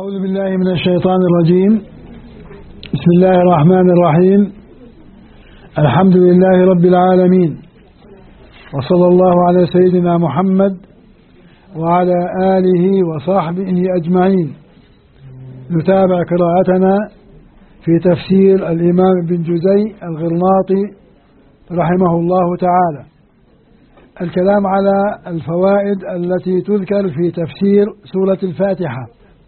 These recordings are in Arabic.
أعوذ بالله من الشيطان الرجيم. بسم الله الرحمن الرحيم. الحمد لله رب العالمين، وصلى الله على سيدنا محمد وعلى آله وصحبه أجمعين. نتابع قراءتنا في تفسير الإمام ابن جزي الغرناطي رحمه الله تعالى، الكلام على الفوائد التي تذكر في تفسير سورة الفاتحة.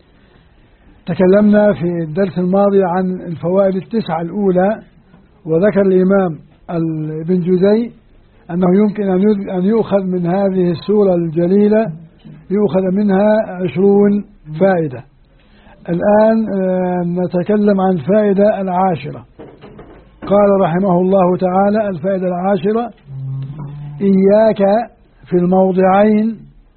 تكلمنا في الدرس الماضي عن الفوائد التسعة الأولى، وذكر الإمام ابن جزي أنه يمكن أن يؤخذ من هذه السورة الجليلة يؤخذ منها 20 فائدة. الآن نتكلم عن الفائدة العاشرة. قال رحمه الله تعالى: الفائدة العاشرة: إياك في الموضعين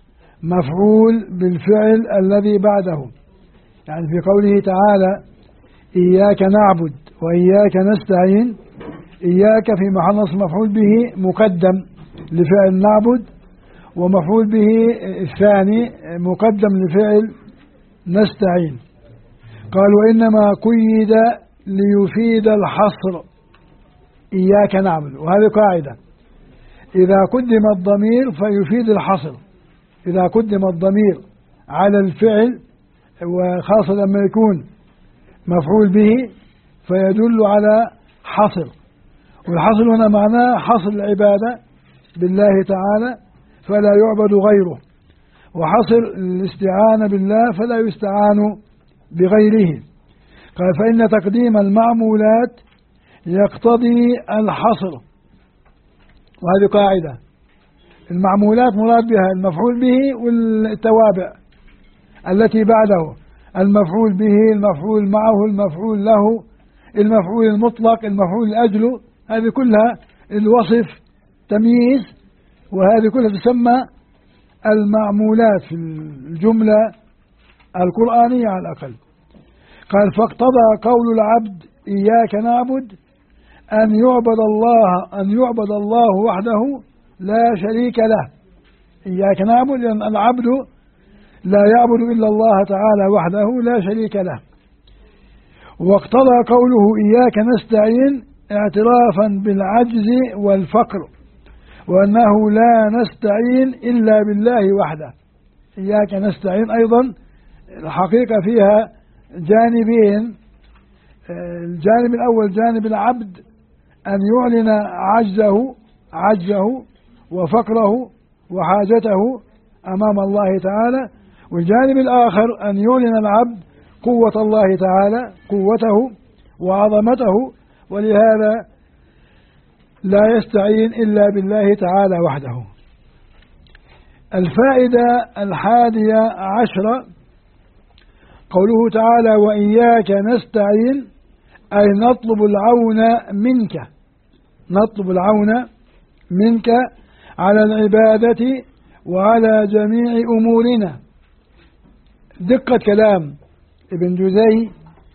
مفعول بالفعل الذي بعده، يعني في قوله تعالى إياك نعبد وإياك نستعين، إياك في محل نصب مفعول به مقدم لفعل نعبد، ومفعول به الثاني مقدم لفعل نستعين. قال: وإنما قيد ليفيد الحصر إياك نعبد، وهذه قاعدة: إذا قدم الضمير فيفيد الحصر. إذا قدم الضمير على الفعل، وخاصة لما يكون مفعول به، فيدل على حصر. والحصر هنا معناه حصر العبادة بالله تعالى فلا يعبد غيره، وحصر الاستعانة بالله فلا يستعان بغيره. قال: فإن تقديم المعمولات يقتضي الحصر، وهذه قاعدة. المعمولات مراد بها المفعول به والتوابع التي بعده، المفعول به، المفعول معه، المفعول له، المفعول المطلق، المفعول لأجله، هذه كلها الوصف تمييز، وهذه كلها تسمى المعمولات في الجملة القرآنية على الأقل. قال: فاقتضى قول العبد إياك نعبد أن يعبد الله وحده لا شريك له. إياك نعبد لأن العبد لا يعبد إلا الله تعالى وحده لا شريك له. واقتضى قوله إياك نستعين اعترافا بالعجز والفقر، وأنه لا نستعين إلا بالله وحده. إياك نستعين أيضا الحقيقة فيها جانبين: الجانب الأول جانب العبد أن يعلن عجزه وفقره وحاجته أمام الله تعالى، والجانب الآخر أن يعلن العبد قوة الله تعالى، قوته وعظمته، ولهذا لا يستعين إلا بالله تعالى وحده. الفائدة 11: قوله تعالى وإياك نستعين، أي نطلب العون منك على العبادة وعلى جميع أمورنا. دقة كلام ابن جزي.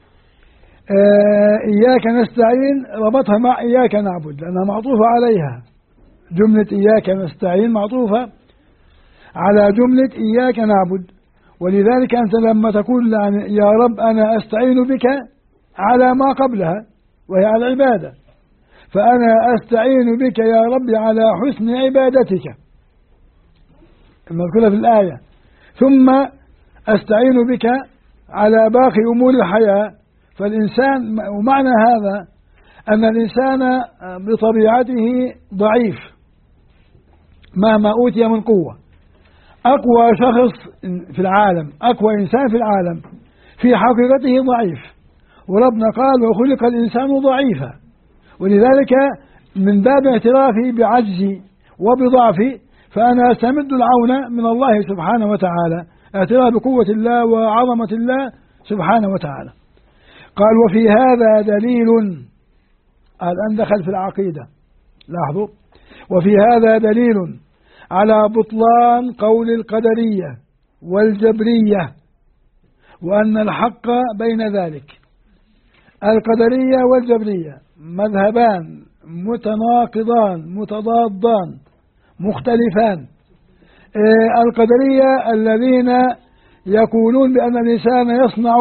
إياك نستعين ربطها مع إياك نعبد لأنها معطوفة عليها. جملة إياك نستعين معطوفة على جملة إياك نعبد، ولذلك أنت لما تقول يا رب أنا أستعين بك على ما قبلها وهي على العبادة، فأنا أستعين بك يا رب على حسن عبادتك المذكورة في الآية، ثم أستعين بك على باقي أمور الحياة. فالإنسان، ومعنى هذا أن الإنسان بطبيعته ضعيف مهما أوتي من قوة. أقوى شخص في العالم، أقوى إنسان في العالم في حقيقته ضعيف، وربنا قال وخلق الإنسان ضعيفا. ولذلك من باب اعترافي بعجزي وبضعفي فأنا أستمد العون من الله سبحانه وتعالى، اعتراف بقوة الله وعظمة الله سبحانه وتعالى. قال: وفي هذا دليل، الآن دخل في العقيدة، لاحظوا: وفي هذا دليل على بطلان قول القدرية والجبرية، وأن الحق بين ذلك. القدرية والجبرية مذهبان متناقضان متضادان مختلفان. القدرية الذين يقولون بأن الإنسان يصنع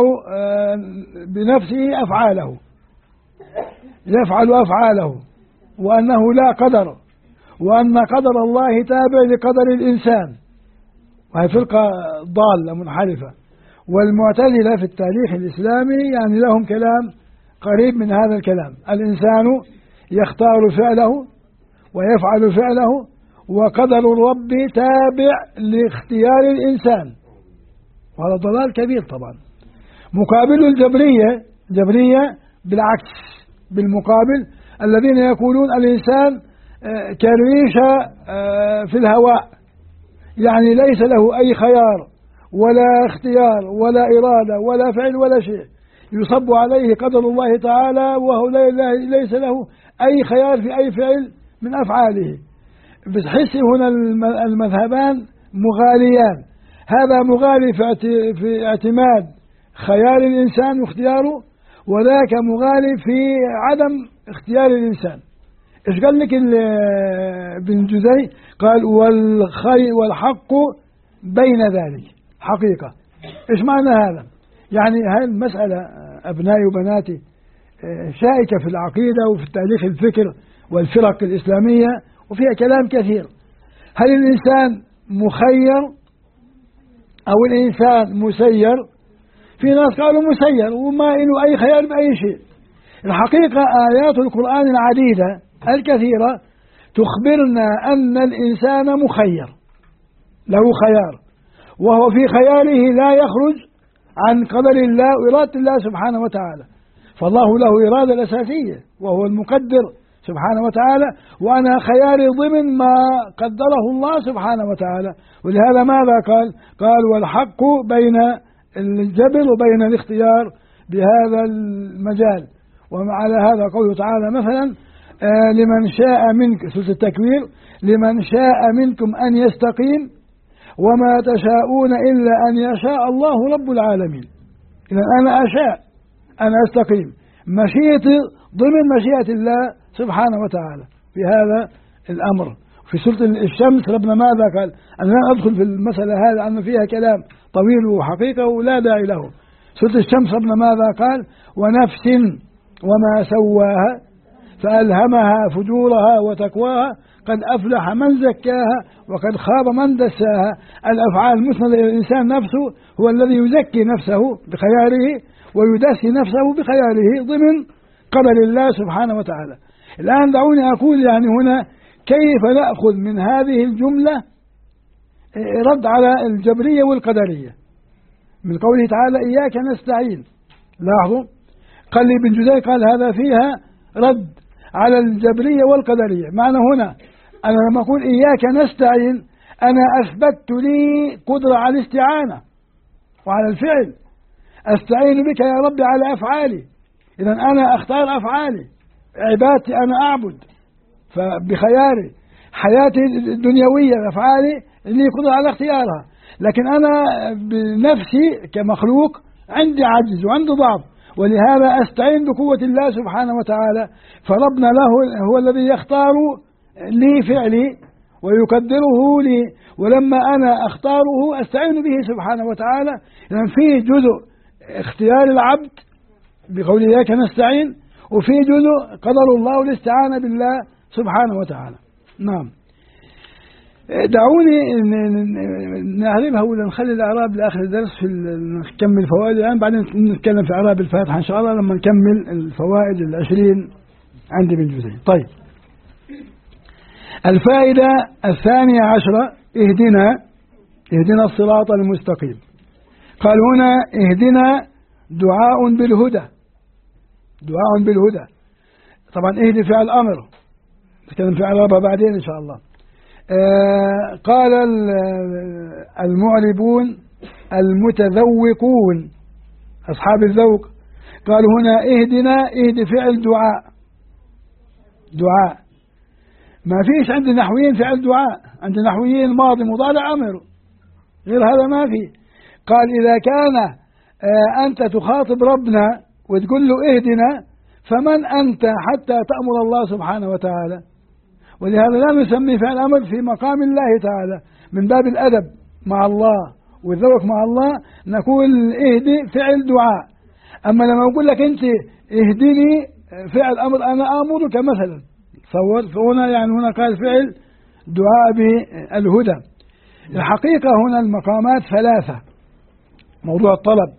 بنفسه أفعاله، يفعل أفعاله، وأنه لا قدر، وأن قدر الله تابع لقدر الإنسان، وهي فرقة ضالة منحرفة. والمعتزلة في التاريخ الإسلامي يعني لهم كلام قريب من هذا الكلام: الإنسان يختار فعله ويفعل فعله، وقدر الرب تابع لاختيار الإنسان، وهذا ضلال كبير طبعا. مقابل الجبرية بالعكس، بالمقابل الذين يقولون الإنسان كالريشة في الهواء، يعني ليس له أي خيار ولا اختيار ولا إرادة ولا فعل ولا شيء، يصب عليه قدر الله تعالى، وهو ليس له أي خيار في أي فعل من أفعاله. بتحس هنا المذهبان مغاليان، هذا مغالي في اعتماد خيار الإنسان واختياره، وذاك مغالي في عدم اختيار الإنسان. إيش قال لك ابن جزي؟ قال والحق بين ذلك حقيقة. إيش معنى هذا؟ يعني هذه المسألة أبنائي وبناتي شائكة في العقيدة وفي تاريخ الفكر والفرق الإسلامية، وفيها كلام كثير. هل الإنسان مخير أو الإنسان مسير؟ في ناس قالوا مسير وما له أي خيار بأي شيء. الحقيقة آيات القرآن العديدة الكثيرة تخبرنا أن الإنسان مخير، له خيار، وهو في خياله لا يخرج عن قدر الله وإرادة الله سبحانه وتعالى. فالله له إرادة الأساسية وهو المقدر سبحانه وتعالى، وأنا خياري ضمن ما قدره الله سبحانه وتعالى. ولهذا ماذا قال والحق بين الجبر وبين الاختيار بهذا المجال. وعلى هذا قوله تعالى مثلا لمن شاء منكم، سورة التكوير، لمن شاء منكم أن يستقيم وما تشاءون إلا أن يشاء الله رب العالمين. إذا أنا أشاء أن أستقيم، مشيئتي ضمن مشيئة الله سبحانه وتعالى في هذا الأمر. في سورة الشمس ربنا ماذا قال؟ أنا لا أدخل في المسألة هذا أن فيها كلام طويل وحقيقة ولا داعي له. سورة الشمس ربنا ماذا قال؟ ونفس وما سواها فألهمها فجورها وتقواها قد أفلح من زكاها وقد خاب من دساها. الأفعال المسندة إلى الإنسان نفسه هو الذي يزكي نفسه بخياره ويدسي نفسه بخياره ضمن قدر الله سبحانه وتعالى. الآن دعوني أقول يعني هنا كيف نأخذ من هذه الجملة رد على الجبرية والقدرية من قوله تعالى إياك نستعين. لاحظوا قال لي ابن جزي قال هذا فيها رد على الجبرية والقدرية. معنى هنا أنا لما أقول إياك نستعين أنا أثبتت لي قدرة على الاستعانة وعلى الفعل، أستعين بك يا رب على أفعالي. إذا أنا أختار أفعالي، عبادتي أنا أعبد فبخياري، حياتي الدنيوية أفعالي اللي قدرة على اختيارها، لكن أنا بنفسي كمخلوق عندي عجز وعندي ضعف، ولهذا أستعين بقوة الله سبحانه وتعالى. فربنا له هو الذي يختار لي فعلي ويقدره لي، ولما أنا أختاره أستعين به سبحانه وتعالى. لأن فيه جزء اختيار العبد بقول إياك نستعين، وفي جزء قدر الله والاستعانة بالله سبحانه وتعالى. نعم. دعوني نعربها ولا نخلي الأعراب لآخر الدرس في نكمل الفوائد الآن، بعدين نتكلم في أعراب الفاتحة إن شاء الله لما نكمل الفوائد 20 عند ابن جزي. طيب، الفائدة 12 اهدنا الصراط المستقيم. قال هنا اهدنا دعاء بالهدى، دعاء بالهدى. طبعا اهدي فعل أمر، نتكلم في أعرابها بعدين إن شاء الله. قال المعربون المتذوقون أصحاب الذوق قالوا هنا اهدي فعل دعاء. ما فيش عند النحويين فعل دعاء، عند النحويين ماضي مضارع أمر، غير هذا ما في. قال إذا كان أنت تخاطب ربنا وتقول له اهدنا، فمن أنت حتى تأمر الله سبحانه وتعالى؟ ولهذا لا نسمي فعل أمر في مقام الله تعالى من باب الأدب مع الله وذوق مع الله نقول اهدي فعل دعاء. أما لما أقول لك أنت اهدني فعل أمر، أنا آمرك مثلا، فهنا يعني هنا قال فعل دعاء بالهدى. الحقيقة هنا المقامات ثلاثة. موضوع الطلب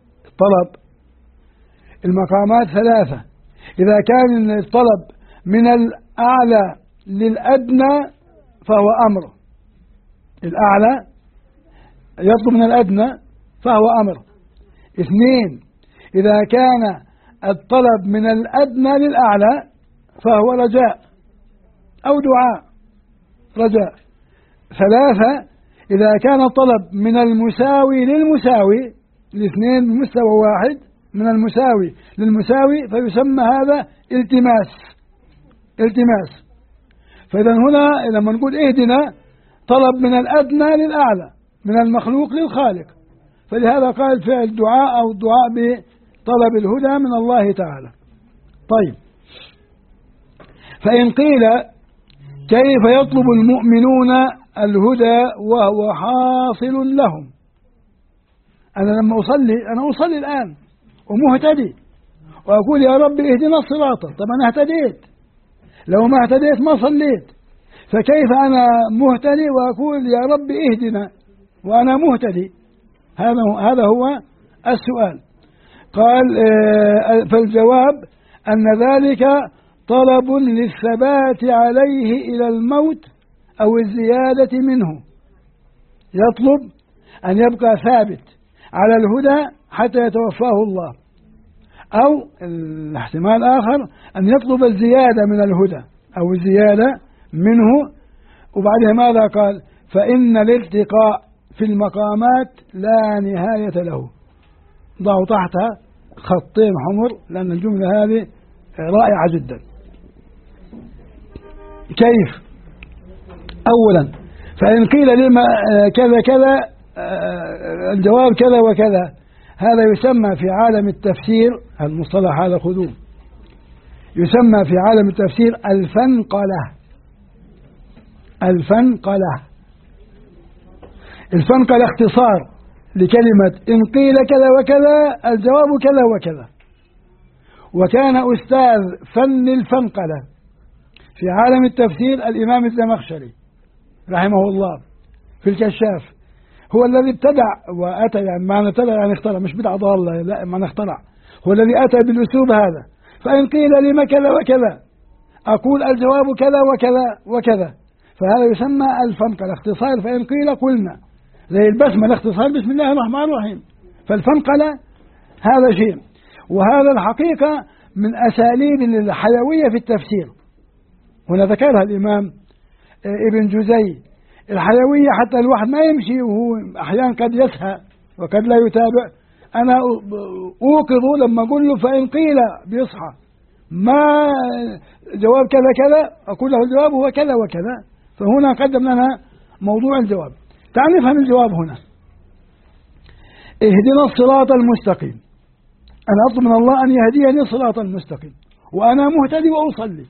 المقامات ثلاثة. إذا كان الطلب من الأعلى للأدنى فهو أمر، الأعلى يطلب من الأدنى فهو أمر. اثنين، إذا كان الطلب من الأدنى للأعلى فهو رجاء أو دعاء رجاء. ثلاثة، إذا كان الطلب من المساوي للمساوي، الاثنين بمستوى واحد، من المساوي للمساوي، فيسمى هذا التماس. فإذا هنا لما نقول اهدنا طلب من الأدنى للأعلى، من المخلوق للخالق، فلهذا قال فعل دعاء أو الدعاء بطلب الهدى من الله تعالى. طيب، فإن قيل كيف يطلب المؤمنون الهدى وهو حاصل لهم؟ أنا لما أنا أصلي الآن ومهتدي وأقول يا رب اهدنا الصراط، طب أنا اهتديت، لو ما اهتديت ما صليت، فكيف أنا مهتدي وأقول يا رب اهدنا وأنا مهتدي؟ هذا هو السؤال. قال فالجواب أن ذلك طلب للثبات عليه إلى الموت أو الزيادة منه، يطلب أن يبقى ثابت على الهدى حتى يتوفاه الله، أو الاحتمال آخر أن يطلب الزيادة من الهدى أو الزيادة منه. وبعدها ماذا قال؟ فإن الارتقاء في المقامات لا نهاية له. ضعوا تحتها خطين حمر لأن الجملة هذه رائعة جدا. كيف؟ أولا، فإن قيل لما كذا كذا، الجواب كذا وكذا، هذا يسمى في عالم التفسير، المصطلح هذا خذوه، يسمى في عالم التفسير الفنقلة اختصار لكلمة إن قيل كذا وكذا الجواب كذا وكذا. وكان أستاذ فن الفنقلة في عالم التفسير الإمام الزمخشري رحمه الله في الكشاف، هو الذي ابتدع وأتى، يعني معنى ابتدع يعني اخترع، مش بدعة ضالة، لا معنى اخترع، هو الذي أتى بالأسلوب هذا. فإن قيل لما كذا وكذا أقول الجواب كذا وكذا وكذا، فهذا يسمى الفنقلة اختصار. فإن قيل قلنا، زي البسملة اختصار بسم الله الرحمن الرحيم. فالفنقلة هذا شيء، وهذا الحقيقة من أساليب الحيوية في التفسير. هنا ذكرها الإمام ابن جزي، الحيوية حتى الواحد ما يمشي وهو أحيانا قد يسهى وقد لا يتابع. أنا أوقظ لما أقول له فإن قيل بيصحى، ما جواب كذا كذا أقول له الجواب هو كذا وكذا. فهنا قدم لنا موضوع الجواب. تعال نفهم الجواب هنا. اهدنا الصراط المستقيم، أنا أطلب من الله أن يهديني الصراط المستقيم وأنا مهتدي وأصلي.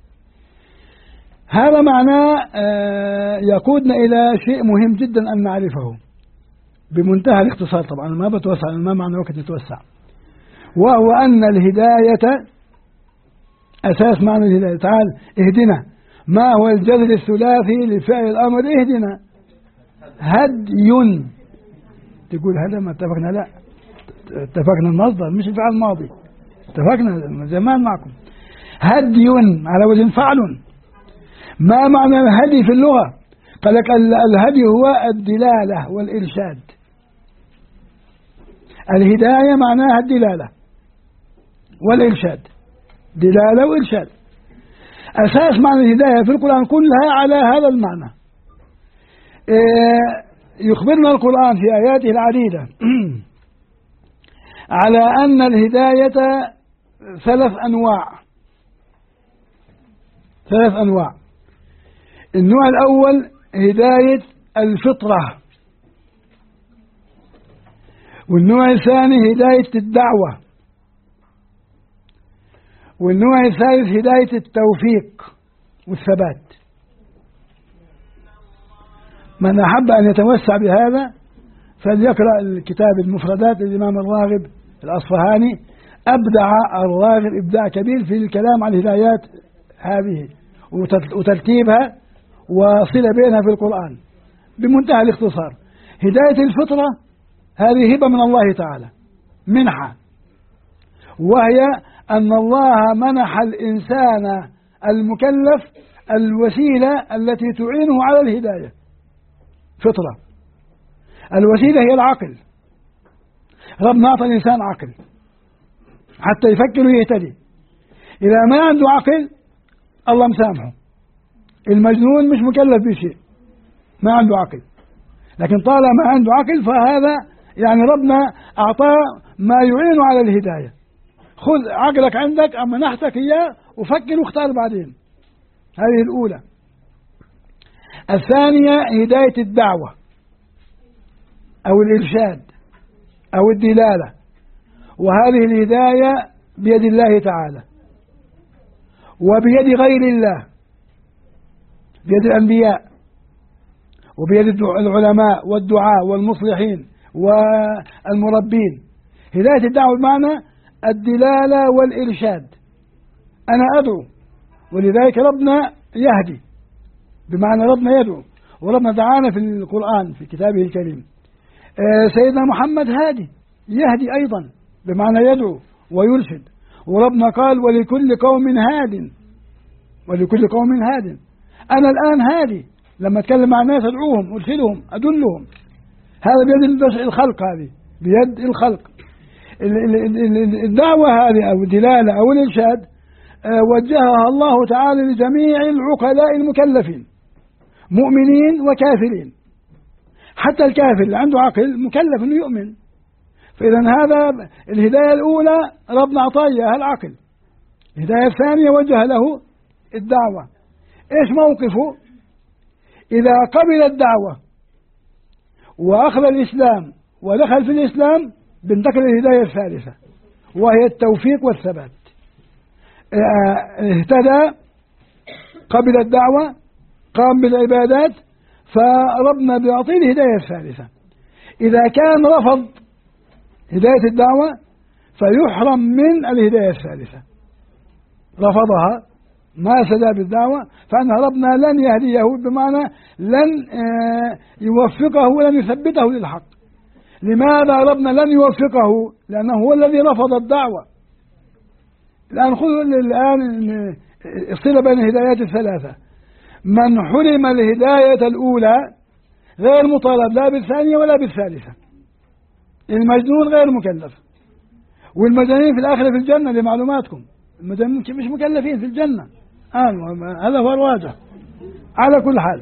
هذا معناه يقودنا إلى شيء مهم جدا أن نعرفه بمنتهى الاختصار. طبعا ما بتوسع، ما معنى وقت نتوسع، وهو أن الهداية أساس معنى الهداية. تعال اهدنا، ما هو الجذر الثلاثي لفعل الأمر اهدنا؟ هدي. تقول هذا ما اتفقنا؟ لا، اتفقنا المصدر مش الفعل الماضي، اتفقنا زمان معكم. هدي على وزن فعل. ما معنى الهدي في اللغة؟ قال لك الهدي هو الدلالة والإرشاد. الهداية معناها الدلالة والإرشاد، دلالة وإرشاد. أساس معنى الهداية في القرآن كلها على هذا المعنى. يخبرنا القرآن في آياته العديدة على أن الهداية ثلاث أنواع. النوع الأول هداية الفطرة، والنوع الثاني هداية الدعوة، والنوع الثالث هداية التوفيق والثبات. من أحب أن يتوسع بهذا فليقرأ الكتاب المفردات للإمام الراغب الأصفهاني. أبدع الراغب إبداع كبير في الكلام عن الهدايات هذه وترتيبها وصلة بينها في القرآن بمنتهى الاختصار. هداية الفطرة هذه هبة من الله تعالى، منحة، وهي أن الله منح الإنسان المكلف الوسيلة التي تعينه على الهداية. فطرة، الوسيلة هي العقل. ربنا أعطى الإنسان عقل حتى يفكر ويهتدي. إذا ما عنده عقل الله مسامحه. المجنون مش مكلف بشيء، ما عنده عقل، لكن طالما عنده عقل فهذا يعني ربنا أعطاه ما يعين على الهداية. خذ عقلك عندك أما منحتك إياه وفكر واختار بعدين. هذه الأولى. الثانية هداية الدعوة أو الإرشاد أو الدلالة، وهذه الهداية بيد الله تعالى وبيد غير الله، بيد الأنبياء وبيد العلماء والدعاء والمصلحين والمربين. هداية الدعوة بمعنى الدلالة والإرشاد. أنا أدعو ولذلك ربنا يهدي، بمعنى ربنا يدعو، وربنا دعانا في القرآن في كتابه الكريم. سيدنا محمد هادي يهدي أيضا بمعنى يدعو ويرشد، وربنا قال ولكل قوم هاد، ولكل قوم هاد. أنا الآن هادي لما أتكلم مع الناس أدعوهم أرشدهم أدلهم. هذا بيد الخلق، هذه بيد الخلق. الدعوة هذه أو الدلالة أو الإرشاد وجهها الله تعالى لجميع العقلاء المكلفين، مؤمنين وكافرين. حتى الكافر اللي عنده عقل مكلف أنه يؤمن. فإذا هذا الهداية الأولى ربنا أعطاه العقل. الهداية الثانية وجه له الدعوة. إيش موقفه إذا قبل الدعوة وأخذ الإسلام ودخل في الإسلام؟ بنتقل الهداية الثالثة وهي التوفيق والثبات. اهتدى، قبل الدعوة، قام بالعبادات، فربنا بيعطيه الهداية الثالثة. إذا كان رفض هداية الدعوة فيحرم من الهداية الثالثة، رفضها ما سدى بالدعوة فأن ربنا لن يهديه، بمعنى لن يوفقه ولن يثبته للحق. لماذا ربنا لن يوفقه؟ لأنه هو الذي رفض الدعوة. الآن خذوا الآن افصل بين الهدايات الثلاثة. من حرم الهداية الأولى غير مطالب لا بالثانية ولا بالثالثة. المجنون غير مكلف، والمجانين في الآخرة في الجنة لمعلوماتكم. المجانين مش مكلفين في الجنة، هذا هو الواجه. على كل حال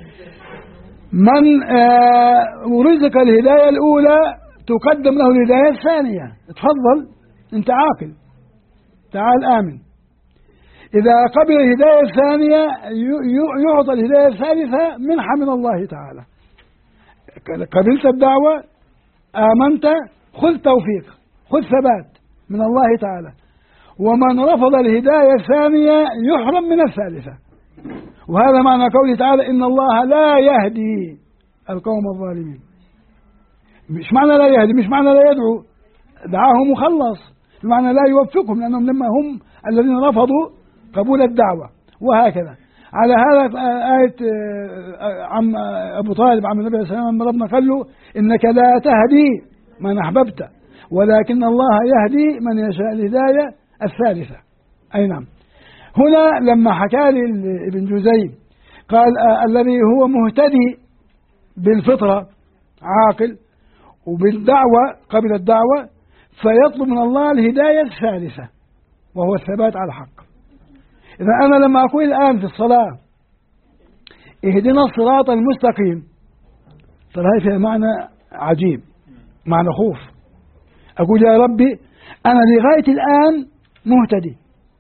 من رزق الهداية الأولى تقدم له الهداية الثانية. تفضل أنت عاقل تعال آمن. إذا قبل الهداية الثانية يعطى الهداية الثالثة منحة من الله تعالى. قبلت الدعوة، آمنت، خذ توفيق، خذ ثبات من الله تعالى. ومن رفض الهداية الثانية يحرم من الثالثة. وهذا معنى قوله تعالى إن الله لا يهدي القوم الظالمين. مش معنى لا يهدي، مش معنى لا يدعو، دعاهم وخلص، بمعنى لا يوفقهم لأنهم لما هم الذين رفضوا قبول الدعوة. وهكذا على هذا آية عم أبو طالب عم النبي صلى الله عليه وسلم ربنا قال له إنك لا تهدي من أحببت ولكن الله يهدي من يشاء. الهداية الثالثة. أي نعم. هنا لما حكى لي ابن جزي قال الذي هو مهتدي بالفطرة عاقل وبالدعوة قبل الدعوة فيطلب من الله الهداية الثالثة وهو الثبات على الحق. إذا أنا لما أقول الآن في الصلاة اهدنا الصراط المستقيم، ترى هذا فيها معنى عجيب، معنى خوف. أقول يا ربي أنا لغاية الآن مهتدي،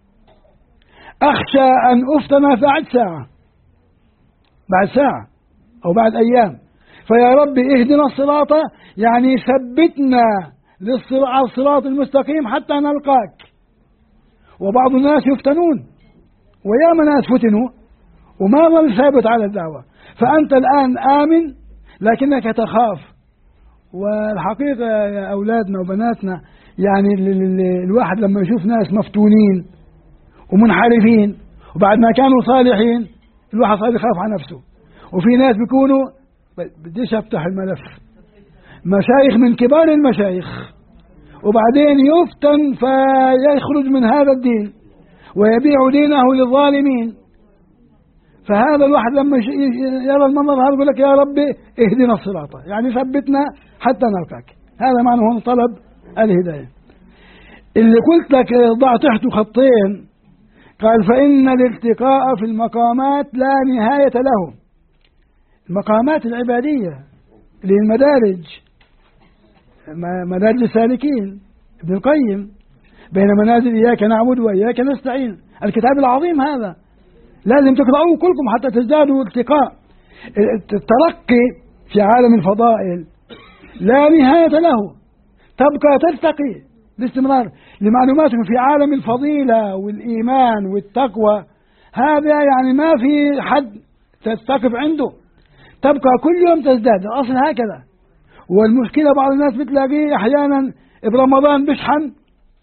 أخشى أن أفتن بعد ساعة، بعد ساعة أو بعد أيام، فيا ربي اهدنا الصراط، يعني ثبتنا على الصراط المستقيم حتى نلقاك. وبعض الناس يفتنون وياما ناس فتنوا وما ظل ثابت على الدعوة. فأنت الآن آمن لكنك تخاف والحقيقة يا أولادنا وبناتنا يعني الواحد لما يشوف ناس مفتونين ومنحرفين وبعد ما كانوا صالحين الواحد صار يخاف على نفسه. وفي ناس بيكونوا بديش أفتح الملف مشايخ من كبار المشايخ وبعدين يفتن فيخرج من هذا الدين ويبيع دينه للظالمين. فهذا الواحد لما يرى المنظر هذا يقول لك يا ربي اهدنا الصراط، يعني ثبتنا حتى نلقاك. هذا معنى هون طلب الهداية. اللي قلت لك ضع تحته خطين، قال فإن الالتقاء في المقامات لا نهاية له. المقامات العبادية للمدارج، مدارج السالكين ابن القيم، بين منازل إياك نعبد وإياك نستعين، الكتاب العظيم هذا لازم تقرأوه كلكم حتى تزدادوا التقاء. الترقي في عالم الفضائل لا نهاية له، تبقى ترتقي باستمرار. لمعلوماتكم في عالم الفضيلة والإيمان والتقوى هذا يعني ما في حد تستقف عنده، تبقى كل يوم تزداد، الأصل هكذا. والمشكلة بعض الناس بتلاقيه أحيانا برمضان بشحن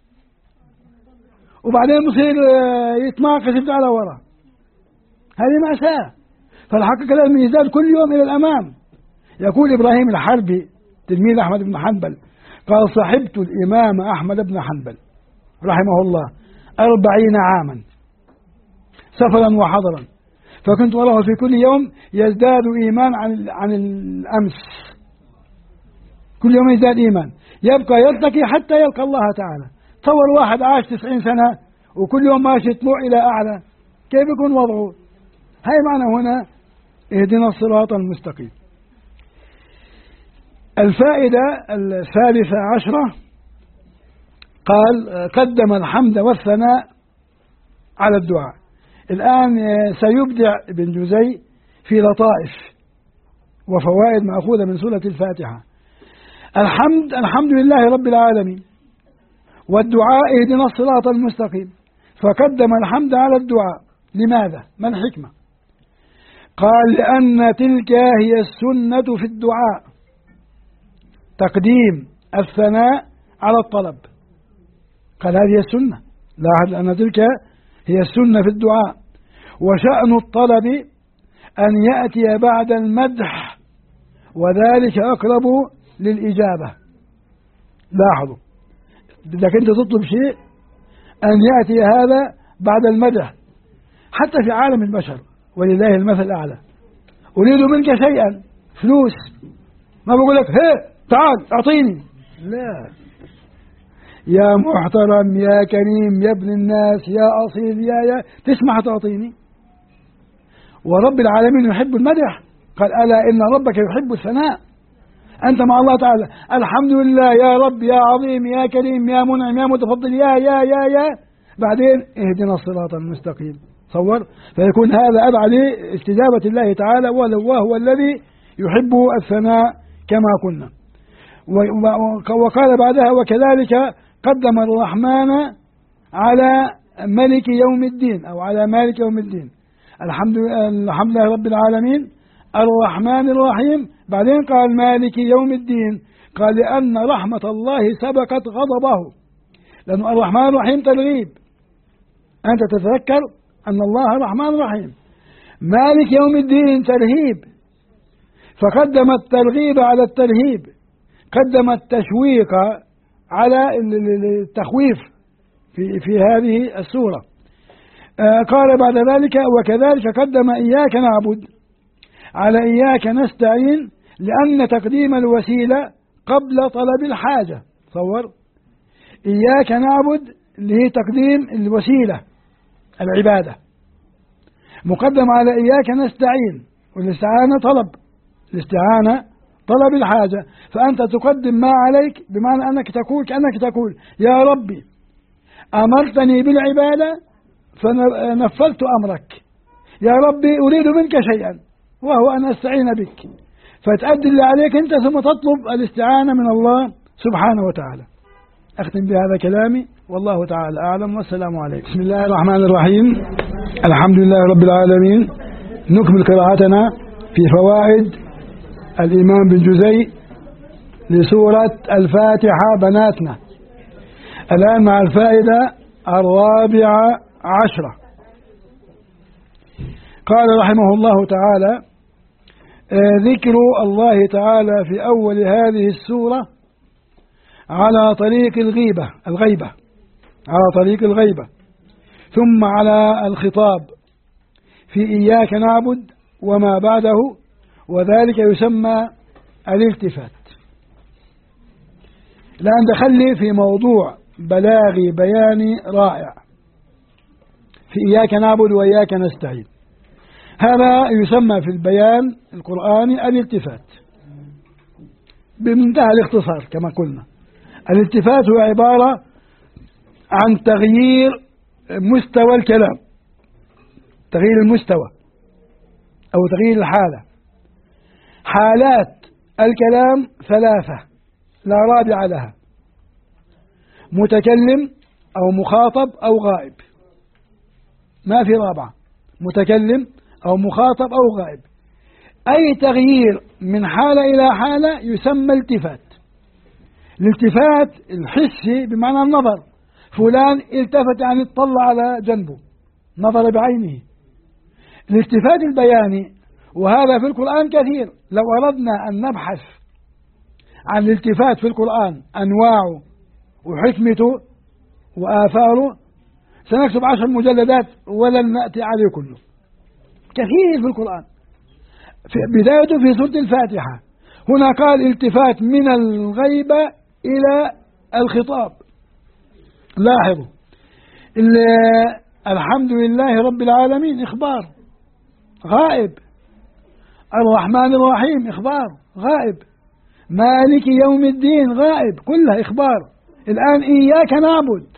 وبعدين بصير يتناقص يبدأ على ورا، هذه مأساة. فالحقيقة لازم يزداد كل يوم إلى الأمام. يقول إبراهيم الحربي تلميذ أحمد بن حنبل قال صحبت الإمام أحمد بن حنبل رحمه الله 40 عاما سفرا وحضرا، فكنت أراه في كل يوم يزداد إيمان عن الأمس، كل يوم يزداد إيمان، يبقى يرتقي حتى يلقى الله تعالى. تصور واحد عاش 90 سنة وكل يوم ماشي يطلع إلى أعلى، كيف يكون وضعه؟ هاي معنى هنا اهدنا الصراط المستقيم. الفائدة 13 قال قدم الحمد والثناء على الدعاء. الآن سيبدع ابن جزي في لطائف وفوائد مأخوذة من سورة الفاتحة. الحمد لله رب العالمين، والدعاء اهدنا الصراط المستقيم، فقدم الحمد على الدعاء. لماذا؟ ما الحكمة؟ قال لأن تلك هي السنة في الدعاء، تقديم الثناء على الطلب. قال هذه السنة، لاحظ أن تلك هي السنة في الدعاء، وشأن الطلب أن يأتي بعد المدح، وذلك أقرب للإجابة. لاحظوا، بدك أنت تطلب شيء أن يأتي هذا بعد المدح. حتى في عالم البشر ولله المثل الأعلى، أريد منك شيئا، فلوس، ما بقول لك هي تعال أعطيني، لا، يا محترم يا كريم يا ابن الناس يا أصيل يا تسمح تعطيني. ورب العالمين يحب المدح، قال ألا إن ربك يحب الثناء. أنت مع الله تعالى الحمد لله يا رب يا عظيم يا كريم يا منعم يا متفضل يا بعدين اهدنا الصراط المستقيم. صور، فيكون هذا أدعى لاستجابة الله تعالى، وهو الذي يحب الثناء كما قلنا. وقال بعدها وكذلك قدم الرحمن على ملك يوم الدين أو على مالك يوم الدين. الحمد لله رب العالمين الرحمن الرحيم، بعدين قال مالك يوم الدين، قال لأن رحمة الله سبقت غضبه، لأن الرحمن الرحيم ترغيب، أنت تتذكر أن الله الرحمن الرحيم. مالك يوم الدين ترهيب، فقدم الترغيب على الترهيب، قدم التشويق على التخويف في هذه السورة. قال بعد ذلك وكذلك قدم إياك نعبد على إياك نستعين، لأن تقديم الوسيلة قبل طلب الحاجة. تصور، إياك نعبد اللي هي تقديم الوسيلة العبادة، مقدم على إياك نستعين، والاستعانة طلب، الاستعانة طلب الحاجة، فأنت تقدم ما عليك، بمعنى أنك تقول كأنك تقول يا ربي أمرتني بالعبادة فنفذت أمرك، يا ربي أريد منك شيئا وهو أن أستعين بك، فتؤدي اللي عليك أنت ثم تطلب الاستعانة من الله سبحانه وتعالى. أختم بهذا كلامي والله تعالى أعلم، والسلام عليكم. بسم الله الرحمن الرحيم، الحمد لله رب العالمين. نكمل قراءتنا في فوائد الإمام بن جزي لسورة الفاتحة بناتنا. الآن مع الفائدة 14. قال رحمه الله تعالى: ذكر الله تعالى في أول هذه السورة على طريق الغيبة على طريق الغيبة، ثم على الخطاب في إياك نعبد وما بعده، وذلك يسمى الالتفات. الآن دخلني في موضوع بلاغي بياني رائع في إياك نعبد وإياك نستعين. هذا يسمى في البيان القرآني الالتفات بمنتهى الاختصار. كما قلنا الالتفات هو عبارة عن تغيير مستوى الكلام، تغيير المستوى أو تغيير الحالة. حالات الكلام 3 لا رابع لها: متكلم أو مخاطب أو غائب، ما في رابعة. متكلم أو مخاطب أو غائب. أي تغيير من حالة إلى حالة يسمى التفات. الالتفات الحسي بمعنى النظر، فلان التفت يعني اطلع على جنبه، نظر بعينه. الالتفات البياني وهذا في القرآن كثير. لو أردنا أن نبحث عن الالتفات في القرآن أنواعه وحكمته وآثاره سنكتب 10 مجلدات ولن نأتي عليه كله. كثير في القرآن. في بدايته في سورة الفاتحة. هنا قال التفات من الغيبة إلى الخطاب. لاحظوا الحمد لله رب العالمين إخبار غائب، الرحمن الرحيم إخبار غائب، مالك يوم الدين غائب، كلها إخبار. الآن إياك نعبد،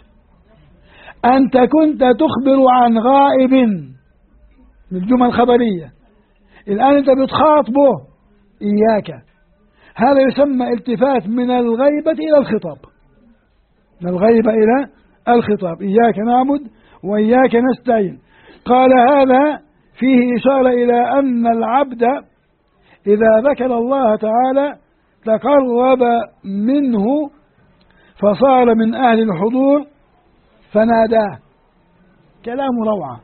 أنت كنت تخبر عن غائب من الجمل الخبرية، الآن أنت بتخاطبه إياك. هذا يسمى التفات من الغيبة إلى الخطاب، من الغيبة إلى الخطاب. إياك نعبد وإياك نستعين. قال هذا فيه إشارة إلى أن العبد إذا ذكر الله تعالى تقرب منه فصار من أهل الحضور فناداه. كلام روعة.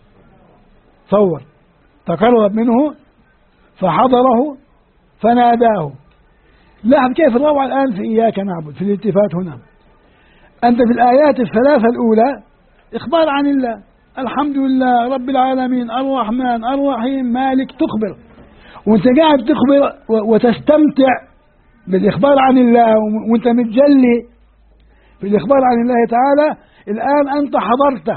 تصور، تقرب منه فحضره فناداه. لاحظ كيف الروعة الآن في إياك نعبد في الالتفات. هنا أنت في الآيات 3 الأولى إخبار عن الله، الحمد لله رب العالمين الرحمن الرحيم مالك، تخبر وانت قاعد تخبر وتستمتع بالإخبار عن الله وانت متجلي في الإخبار عن الله تعالى. الآن أنت حضرت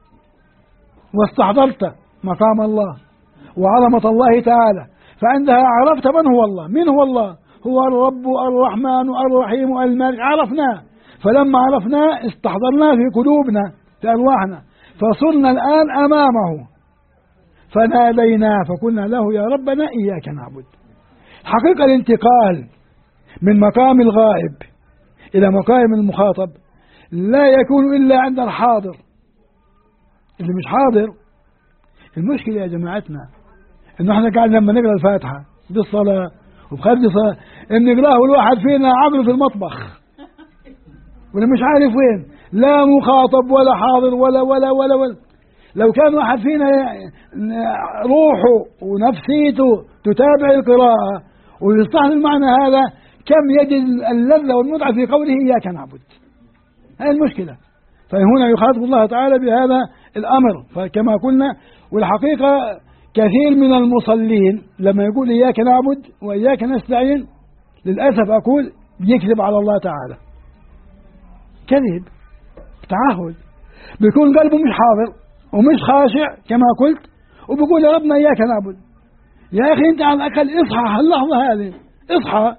واستحضرت مقام الله وعظمة الله تعالى، فعندها عرفت من هو الله. من هو الله؟ هو الرب الرحمن الرحيم المالك. عرفناه، فلما عرفناه استحضرناه في قلوبنا في أرواحنا، فصرنا الآن أمامه فناديناه فقلنا له يا ربنا إياك نعبد. حقيقة الانتقال من مقام الغائب إلى مقام المخاطب لا يكون إلا عند الحاضر. اللي مش حاضر، المشكلة يا جماعتنا إنه احنا قاعد لما نقرأ الفاتحة بالصلاة وبخارج الصلاة إن نقرأه والواحد فينا عقله في المطبخ ولا مش عارف وين، لا مخاطب ولا حاضر ولا ولا ولا ولا. لو كان واحد فينا روحه ونفسيته تتابع القراءة ويستحضر المعنى هذا كم يجد اللذة والمتعة في قوله إياك نعبد. هذه المشكلة. فهنا يخاطب الله تعالى بهذا الأمر. فكما قلنا، والحقيقة كثير من المصلين لما يقول إياك نعبد وإياك نستعين للأسف أقول يكذب على الله تعالى. كذب، تعهد، بيكون قلبه مش حاضر ومش خاشع كما قلت، وبيقول يا ربنا إياك نعبد. يا أخي أنت على الأقل اصحى اللحظة هذه، اصحى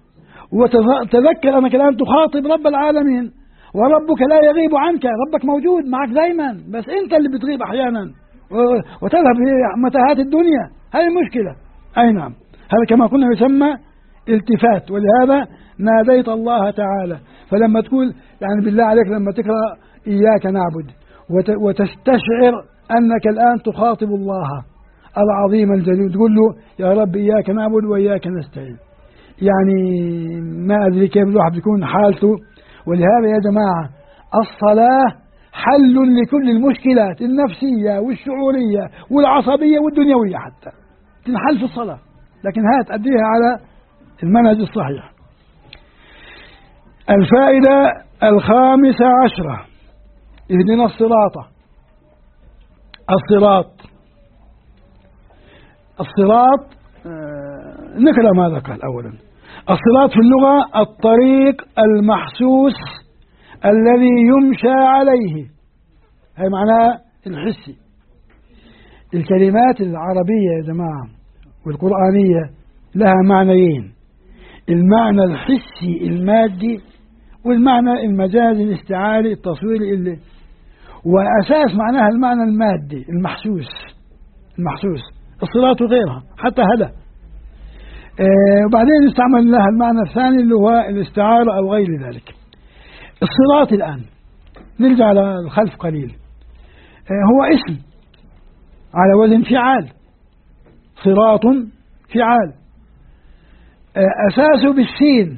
وتذكر أنك الآن تخاطب رب العالمين، وربك لا يغيب عنك، ربك موجود معك دائما، بس أنت اللي بتغيب أحيانا وتذهب في متاهات الدنيا. هذه المشكلة. أي نعم، هذا كما قلنا يسمى التفات. ولهذا ناديت الله تعالى. فلما تقول يعني بالله عليك لما تقرأ إياك نعبد وتستشعر أنك الآن تخاطب الله العظيم الجليل، تقول له يا رب إياك نعبد وإياك نستعين. يعني ما أدري كيف الواحد بيكون حالته. ولهذا يا جماعة الصلاة حل لكل المشكلات النفسية والشعورية والعصبية والدنيوية، حتى تنحل في الصلاة، لكن هات أديها على المنهج الصحيح. الفائدة 15 اهدنا الصراط. الصراط نقرأ ماذا قال أولا. الصراط في اللغة الطريق المحسوس الذي يمشى عليه، هي معناه الحسي. الكلمات العربية يا جماعة والقرآنية لها معنيين: المعنى الحسي المادي، والمعنى المجازي الاستعاري التصويري وأساس معناها المعنى المادي المحسوس. الصراط وغيرها حتى هذا. وبعدين يستعمل لها المعنى الثاني اللي هو الاستعارة أو غير ذلك. الصراط الآن نرجع على الخلف قليل، هو اسم على وزن فعال. صراط فعال، أساسه بالسين،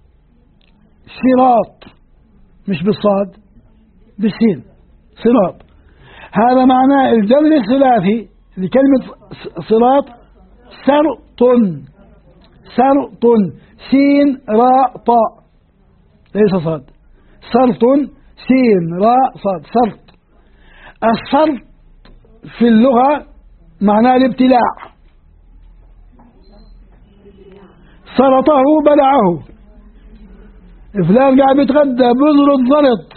صراط، مش بالصاد، بالسين، صراط. هذا معناه الجذر الثلاثي لكلمة صراط سرط، سين راء طاء، ليس صاد. سرط سين راء صاد، سرط. السرط في اللغة معناه الابتلاع. سرطه بلعه، فلان قاعد يتغدى بذر الضرط،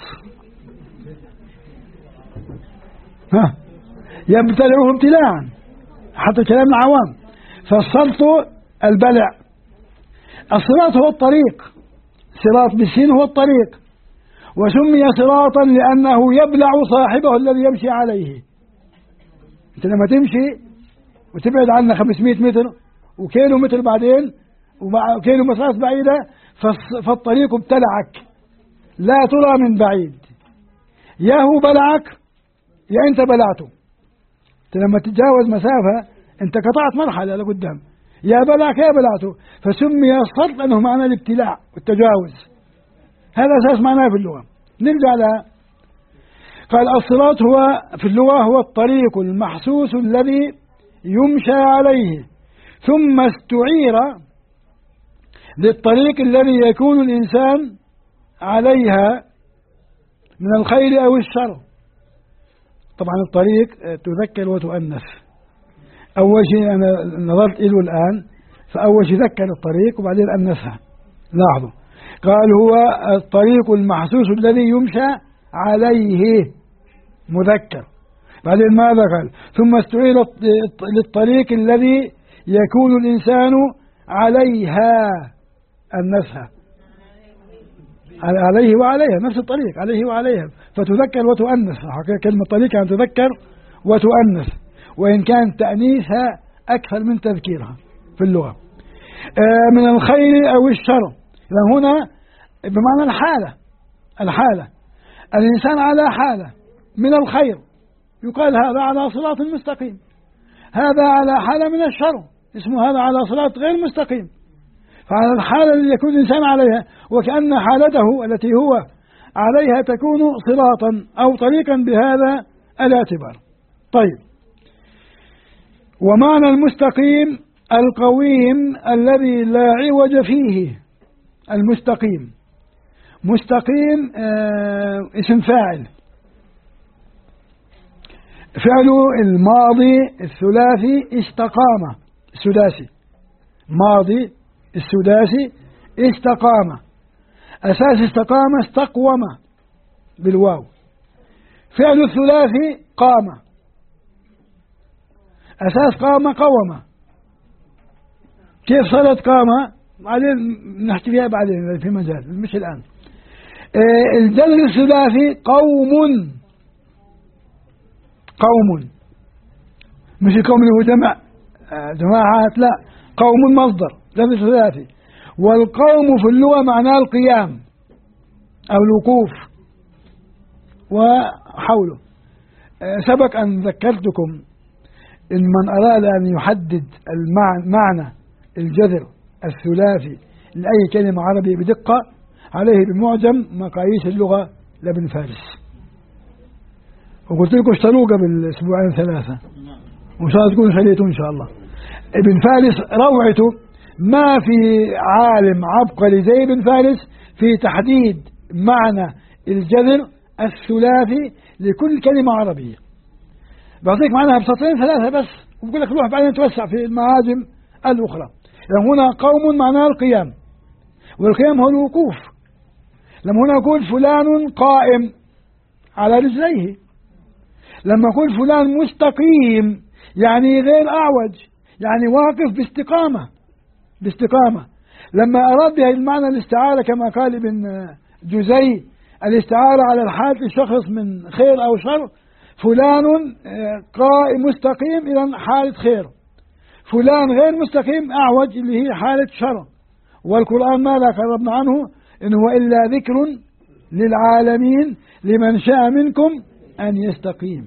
يبتلعه ابتلاعا، حتى كلام العوام. فالسرط البلع. الصراط هو الطريق، صراط بالسين هو الطريق، وسمي صراطا لأنه يبلع صاحبه الذي يمشي عليه. انت لما تمشي وتبعد عنه 500 متر وكيلو متر بعدين وكيلو مسافة بعيدة، فالطريق ابتلعك، لا ترى من بعيد، يا هو بلعك يا انت بلعته. انت لما تتجاوز مسافة انت قطعت مرحلة لقدام، يا بلعك يا بلعته. فسمي الصرط لأنه معنى الابتلاع والتجاوز. هذا أساس معناه في اللغة. نرجع لها. قال الصراط هو في اللغة هو الطريق المحسوس الذي يمشى عليه، ثم استعير للطريق الذي يكون الإنسان عليها من الخير أو الشر. طبعا الطريق تذكر وتؤنث. أول شيء أنا نظرت إله الآن، فأول شيء ذكر الطريق وبعدين أنثها. لاحظوا، قال هو الطريق المحسوس الذي يمشى عليه، مذكر. بعدين ماذا قال؟ ثم استعير للطريق الذي يكون الإنسان عليها، أنثها، عليه وعليها، نفس الطريق، عليه وعليها، فتذكر وتؤنث. كلمة طريق أن تذكر وتؤنث، وإن كان تأنيثها أكثر من تذكيرها في اللغة. من الخير أو الشر، هنا بمعنى الحالة. الإنسان على حالة من الخير يقال هذا على صراط مستقيم، هذا على حالة من الشر اسمه هذا على صراط غير مستقيم. فعلى الحالة التي يكون الإنسان عليها، وكأن حالته التي هو عليها تكون صراطا أو طريقا بهذا الاعتبار. طيب، ومعنى المستقيم القويم الذي لا عوج فيه. المستقيم، مستقيم اسم فاعل، فعله الماضي الثلاثي استقام، السداسي، ماضي السداسي استقام. أساس استقام استقوم بالواو. فعل الثلاثي قام، أساس قام قوم. كيف صارت قام؟ بعدين نحكي فيها بعدين في مجال، مش الآن. الجذر الثلاثي قوم، مش القوم اللي هو جماعات، لا، قوم مصدر جذر ثلاثي. والقوم في اللغة معناه القيام أو الوقوف وحوله. سبق أن ذكرتكم إن من أراد أن يحدد معنى الجذر الثلاثي لأي كلمة عربية بدقة عليه بمعجم مقاييس اللغة لابن فارس، وقلت لكم اشتروه قبل أسبوعين ثلاثة، وإن شاء الله تكونوا شريتوه إن شاء الله. ابن فارس روعته، ما في عالم عبقري زي ابن فارس في تحديد معنى الجذر الثلاثي لكل كلمة عربية. بعطيك معناها بسطرين ثلاثة بس، وبقول لك روح بعدين توسع في المعاجم الأخرى. يعني هنا قوم معناه القيام، والقيام هو الوقوف. لما هنا أقول فلان قائم على رجليه، لما أقول فلان مستقيم يعني غير أعوج، يعني واقف باستقامة. لما أراد بها المعنى الاستعارة كما قال ابن جزي، الاستعارة على الحال الشخص من خير أو شر، فلان قائم مستقيم إلى حالة خير، فلان غير مستقيم أعوج اللي هي حالة شر. والقرآن ماذا قربنا عنه؟ إن هو إلا ذكر للعالمين لمن شاء منكم أن يستقيم.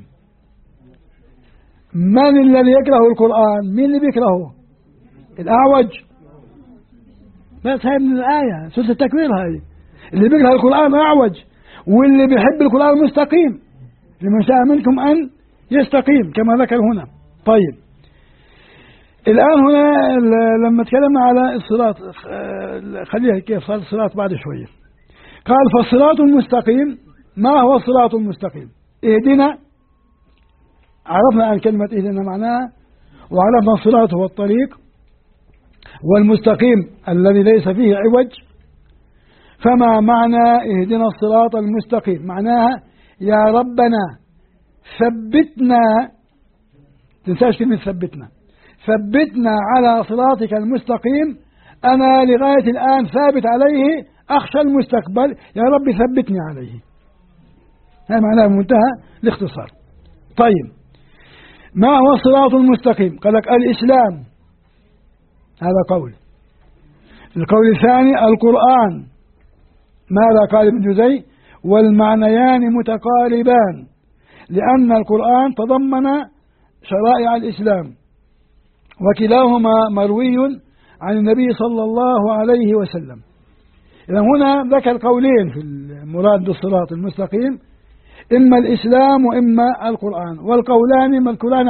من الذي يكره القرآن؟ مين اللي بيكرهه؟ الأعوج. بس هاي من الآية سورة التكوير، هاي اللي بيكره القرآن أعوج، واللي بيحب القرآن مستقيم لمن شاء منكم أن يستقيم كما ذكر هنا. طيب الآن هنا لما تكلمنا على الصراط، خليها كيف صار الصراط بعد شوية. قال فالصراط المستقيم. ما هو الصراط المستقيم؟ اهدنا، عرفنا عن كلمة اهدنا معناها، وعرفنا الصراط هو الطريق، والمستقيم الذي ليس فيه عوج. فما معنى اهدنا الصراط المستقيم؟ معناها يا ربنا ثبتنا، تنساش كلمة ثبتنا على صراطك المستقيم. أنا لغاية الآن ثابت عليه، أخشى المستقبل، يا رب ثبتني عليه. هذا معناه منتهى الاختصار. طيب ما هو الصراط المستقيم؟ قال لك الإسلام، هذا قول. القول الثاني القرآن، ماذا قال ابن جزي؟ والمعنيان متقاربان، لأن القرآن تضمن شرائع الإسلام، وكلاهما مروي عن النبي صلى الله عليه وسلم. إذا هنا ذكر قولين في المراد بالصراط المستقيم، إما الإسلام وإما القرآن، والقولان مذكوران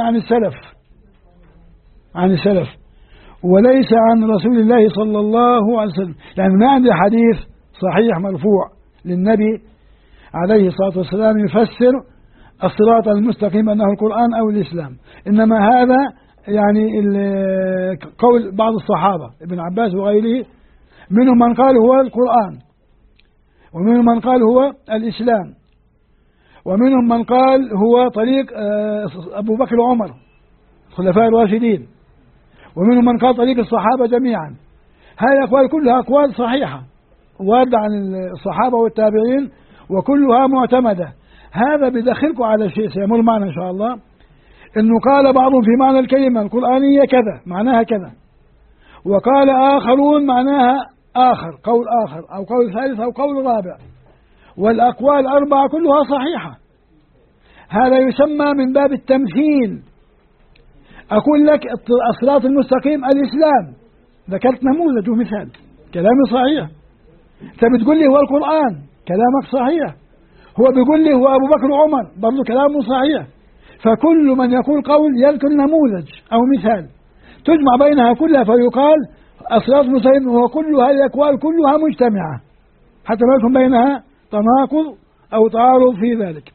عن السلف وليس عن رسول الله صلى الله عليه وسلم. يعني ما عندي حديث صحيح مرفوع للنبي عليه الصلاة والسلام يفسر الصراط المستقيم أنه القرآن أو الإسلام، إنما هذا يعني قول بعض الصحابة ابن عباس وغيره، منهم من قال هو القرآن، ومنهم من قال هو الإسلام، ومنهم من قال هو طريق أبو بكر وعمر الخلفاء الراشدين، ومنهم من قال طريق الصحابة جميعا. هذه الأقوال كلها أقوال صحيحة واردة عن الصحابة والتابعين، وكلها معتمدة. هذا بدخلكم على شيء سيمر معنا إن شاء الله، إنه قال بعضهم في معنى الكلمة القرآنية كذا معناها كذا، وقال آخرون معناها آخر، قول آخر أو قول ثالث أو قول رابع، والأقوال الأربعة كلها صحيحة. هذا يسمى من باب التمثيل. أقول لك الصراط المستقيم الإسلام، ذكرت نموذج ومثال، كلامي صحيح. أنت بتقول لي هو القرآن، كلامك صحيح. هو بيقول لي هو أبو بكر وعمر، برضو كلامه صحيح. فكل من يقول قول يذكر نموذج أو مثال تجمع بينها كلها فيقال الصراط المستقيم، وكل هذه الأقوال كلها مجتمعة حتى ما يكون بينها تناقض أو تعارض في ذلك.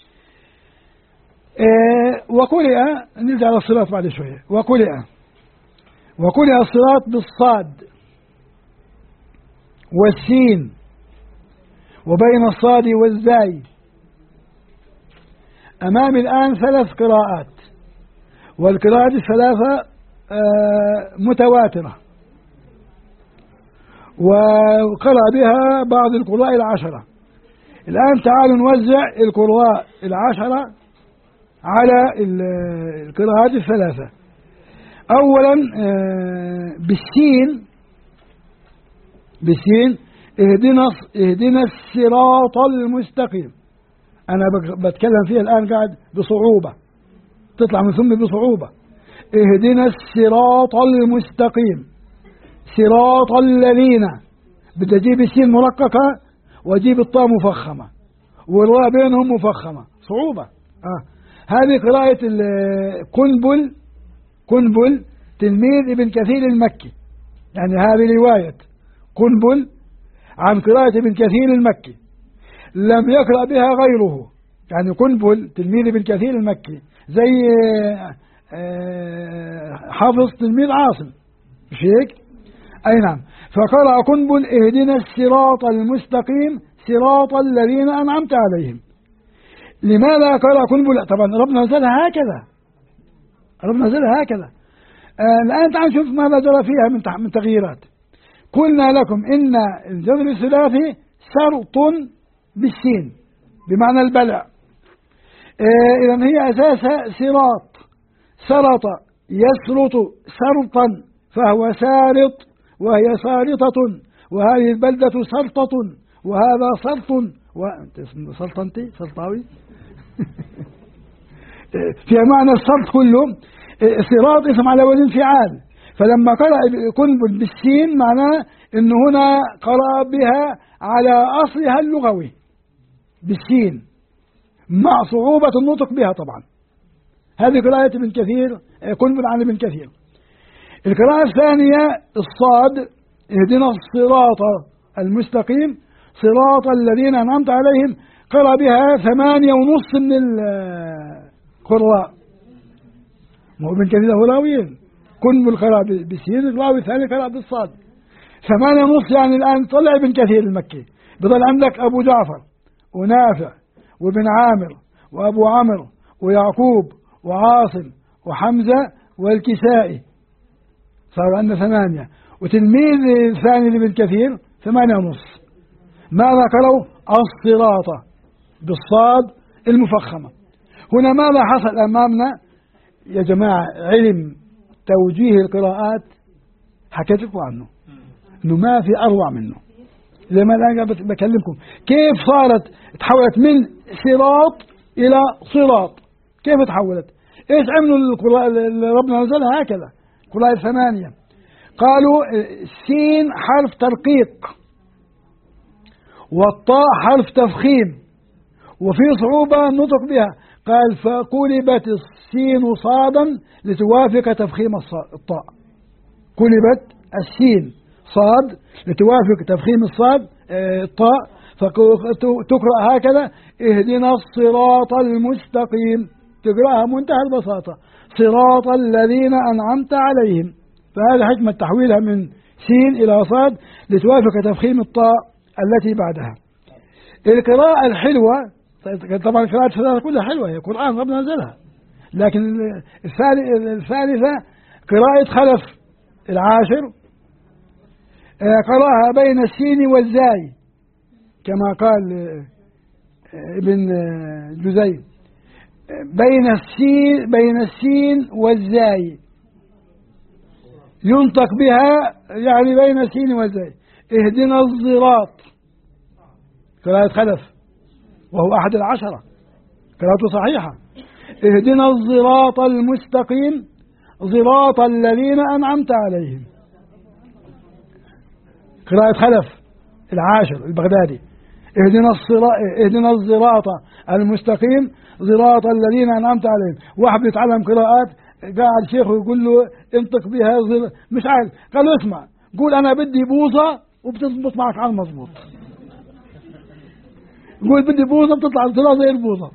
وقرئ، نرجع على الصراط بعد شوية. وقرئ الصراط بالصاد والسين وبين الصاد والزاي. أمامي الآن 3 قراءات، والقراءات الثلاثة متواترة، وقرأ بها بعض القراء 10. الآن تعالوا نوزع القراء 10 على القراءات الثلاثة. أولا بالسين اهدنا الصراط المستقيم. أنا بتكلم فيها الآن قاعد بصعوبة، تطلع من ثم بصعوبة. اهدنا الصراط المستقيم. صراط الذين، بدي أجيب السين مرققة وأجيب الطاء مفخمة والراء بينهم مفخمة، صعوبة. هذه قراءة قنبل تلميذ ابن كثير المكي، يعني هذه رواية قنبل عن قراءة ابن كثير المكي، لم يقرأ بها غيره. يعني قنبل تلميذ ابن كثير المكي زي حافظ تلميذ عاصم، مش هيك؟ أي نعم. فقرأ قنبل اهدنا الصراط المستقيم صراط الذين أنعمت عليهم. لماذا قرأ قنبل؟ طبعا ربنا نزلها هكذا. الآن تعالوا نشوف ماذا جرى فيها من تغييرات. قلنا لكم إن الجذر الثلاثي سرط بالسين بمعنى البلع. إذن هي أساسها صراط، سرط يسرط سرطا فهو سارط، وهي سارطة، وهذه البلدة سرطة، وهذا سرط سلطنتي سلطاوي في معنى السرط كله. صراط اسم على وزن فعال، فلما قرأ قنبل بالسين معناه انه هنا قرأ بها على اصلها اللغوي بالسين مع صعوبة النطق بها. طبعا هذه قراءة ابن كثير، قنبل عن ابن كثير. القراءة الثانية الصاد اهدنا الصراط المستقيم صراط الذين أنعمت عليهم، قرأ بها 8.5 من القراء. ما هو ابن كثير له راويين، قنبل قرأ بالسين، الراوي الثاني قرأ بالصاد. 8.5 يعني الآن طلع ابن كثير المكي، بضل عندك أبو جعفر ونافع وابن عامر وأبو عمرو ويعقوب وعاصم وحمزة والكسائي، صار عندنا 8. وتلميذ الثاني لابن كثير 8.5. ماذا قالوا؟ الصراط بالصاد المفخمة. هنا ماذا حصل أمامنا يا جماعة؟ علم توجيه القراءات حكيت لكم عنه، إنه ما في أروع منه. زي ما الآن بكلمكم كيف تحولت من صراط إلى صراط. كيف تحولت؟ إيش عملوا القراء اللي ربنا نزلها هكذا؟ قراءة 8 قالوا السين حرف ترقيق والطاء حرف تفخيم وفي صعوبة النطق بها. قال فقلبت السين صادا لتوافق تفخيم الطاء. قلبت السين صاد لتوافق تفخيم الصاد الطاء، فتقرأ هكذا اهدنا الصراط المستقيم، تقرأها منتهى البساطة صراط الذين أنعمت عليهم. فهذا حكمة تحويلها من سين إلى صاد لتوافق تفخيم الطاء التي بعدها. القراءة الحلوة طبعا القراءة الثلاثة كلها حلوة، هي قرآن ربنا نزلها، لكن الثالثة قراءة خلف العاشر قرأها بين السين والزاي كما قال ابن جزي، بين السين والزاي ينطق بها، يعني بين السين والزاي. اهدنا الصراط قراءة خلف وهو أحد 10، قراءته صحيحة. اهدنا الصراط المستقيم صراط الذين أنعمت عليهم، قراءة خلف العاشر البغدادي. اهدنا الصراط المستقيم صراط الذين أنعمت عليهم. واحد بيتعلم قراءات قاعد شيخه يقول له انطق بها مش عارف، قال له اسمع قول أنا بدي بوظة وبتضبط معك على المضبوط، قول بدي بوظة بتطلع زي البوظة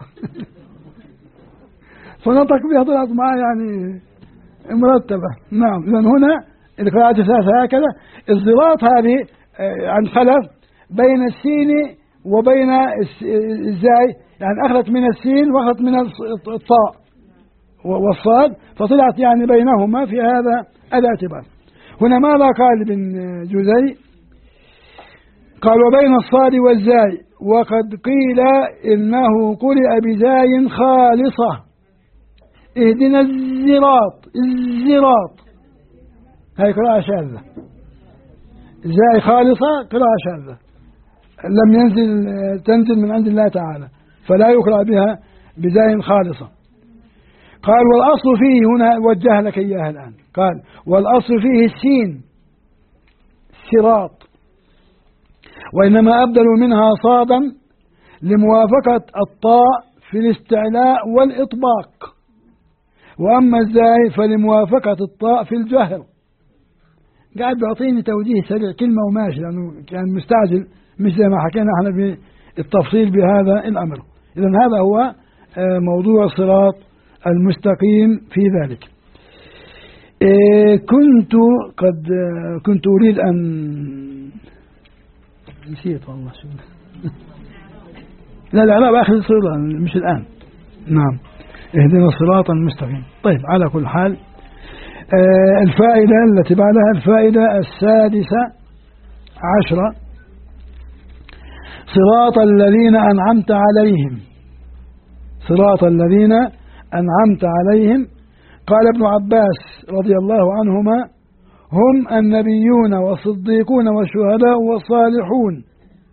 فنطق بها طلعت معاه يعني مرتبة. نعم. إذن هنا القراءة الثلاثة هكذا. الصراط هذه عن خلف بين السين وبين الزاي، يعني أخذت من السين وأخذت من الطاء والصاد فطلعت يعني بينهما في هذا الاعتبار. هنا ماذا قال ابن جزي؟ قال وبين الصاد والزاي وقد قيل إنه قرئ بزاي خالصة اهدنا الزراط هي قراءة شاذة. زاي خالصة قراءة شاذة لم تنزل من عند الله تعالى، فلا يقرأ بها بزاي خالصة. قال والأصل فيه، هنا وجه لك إياها الآن، قال والأصل فيه السين صراط، وإنما أبدلوا منها صادا لموافقة الطاء في الاستعلاء والإطباق، وأما الزاي فلموافقة الطاء في الجهر. قاعد بيعطيني توجيه سريع كلمة وماشي، لأنه كان مستعجل مش زي ما حكينا احنا بالتفصيل بهذا الأمر. إذن هذا هو موضوع الصراط المستقيم في ذلك. كنت أريد أن نسيت والله شو لا الإعراب آخر الصورة مش الآن. نعم، اهدنا الصراط المستقيم. طيب، على كل حال الفائدة التي بعدها الفائدة السادسة عشرة: صراط الذين أنعمت عليهم. صراط الذين أنعمت عليهم، قال ابن عباس رضي الله عنهما: هم النبيون والصديقون والشهداء والصالحون.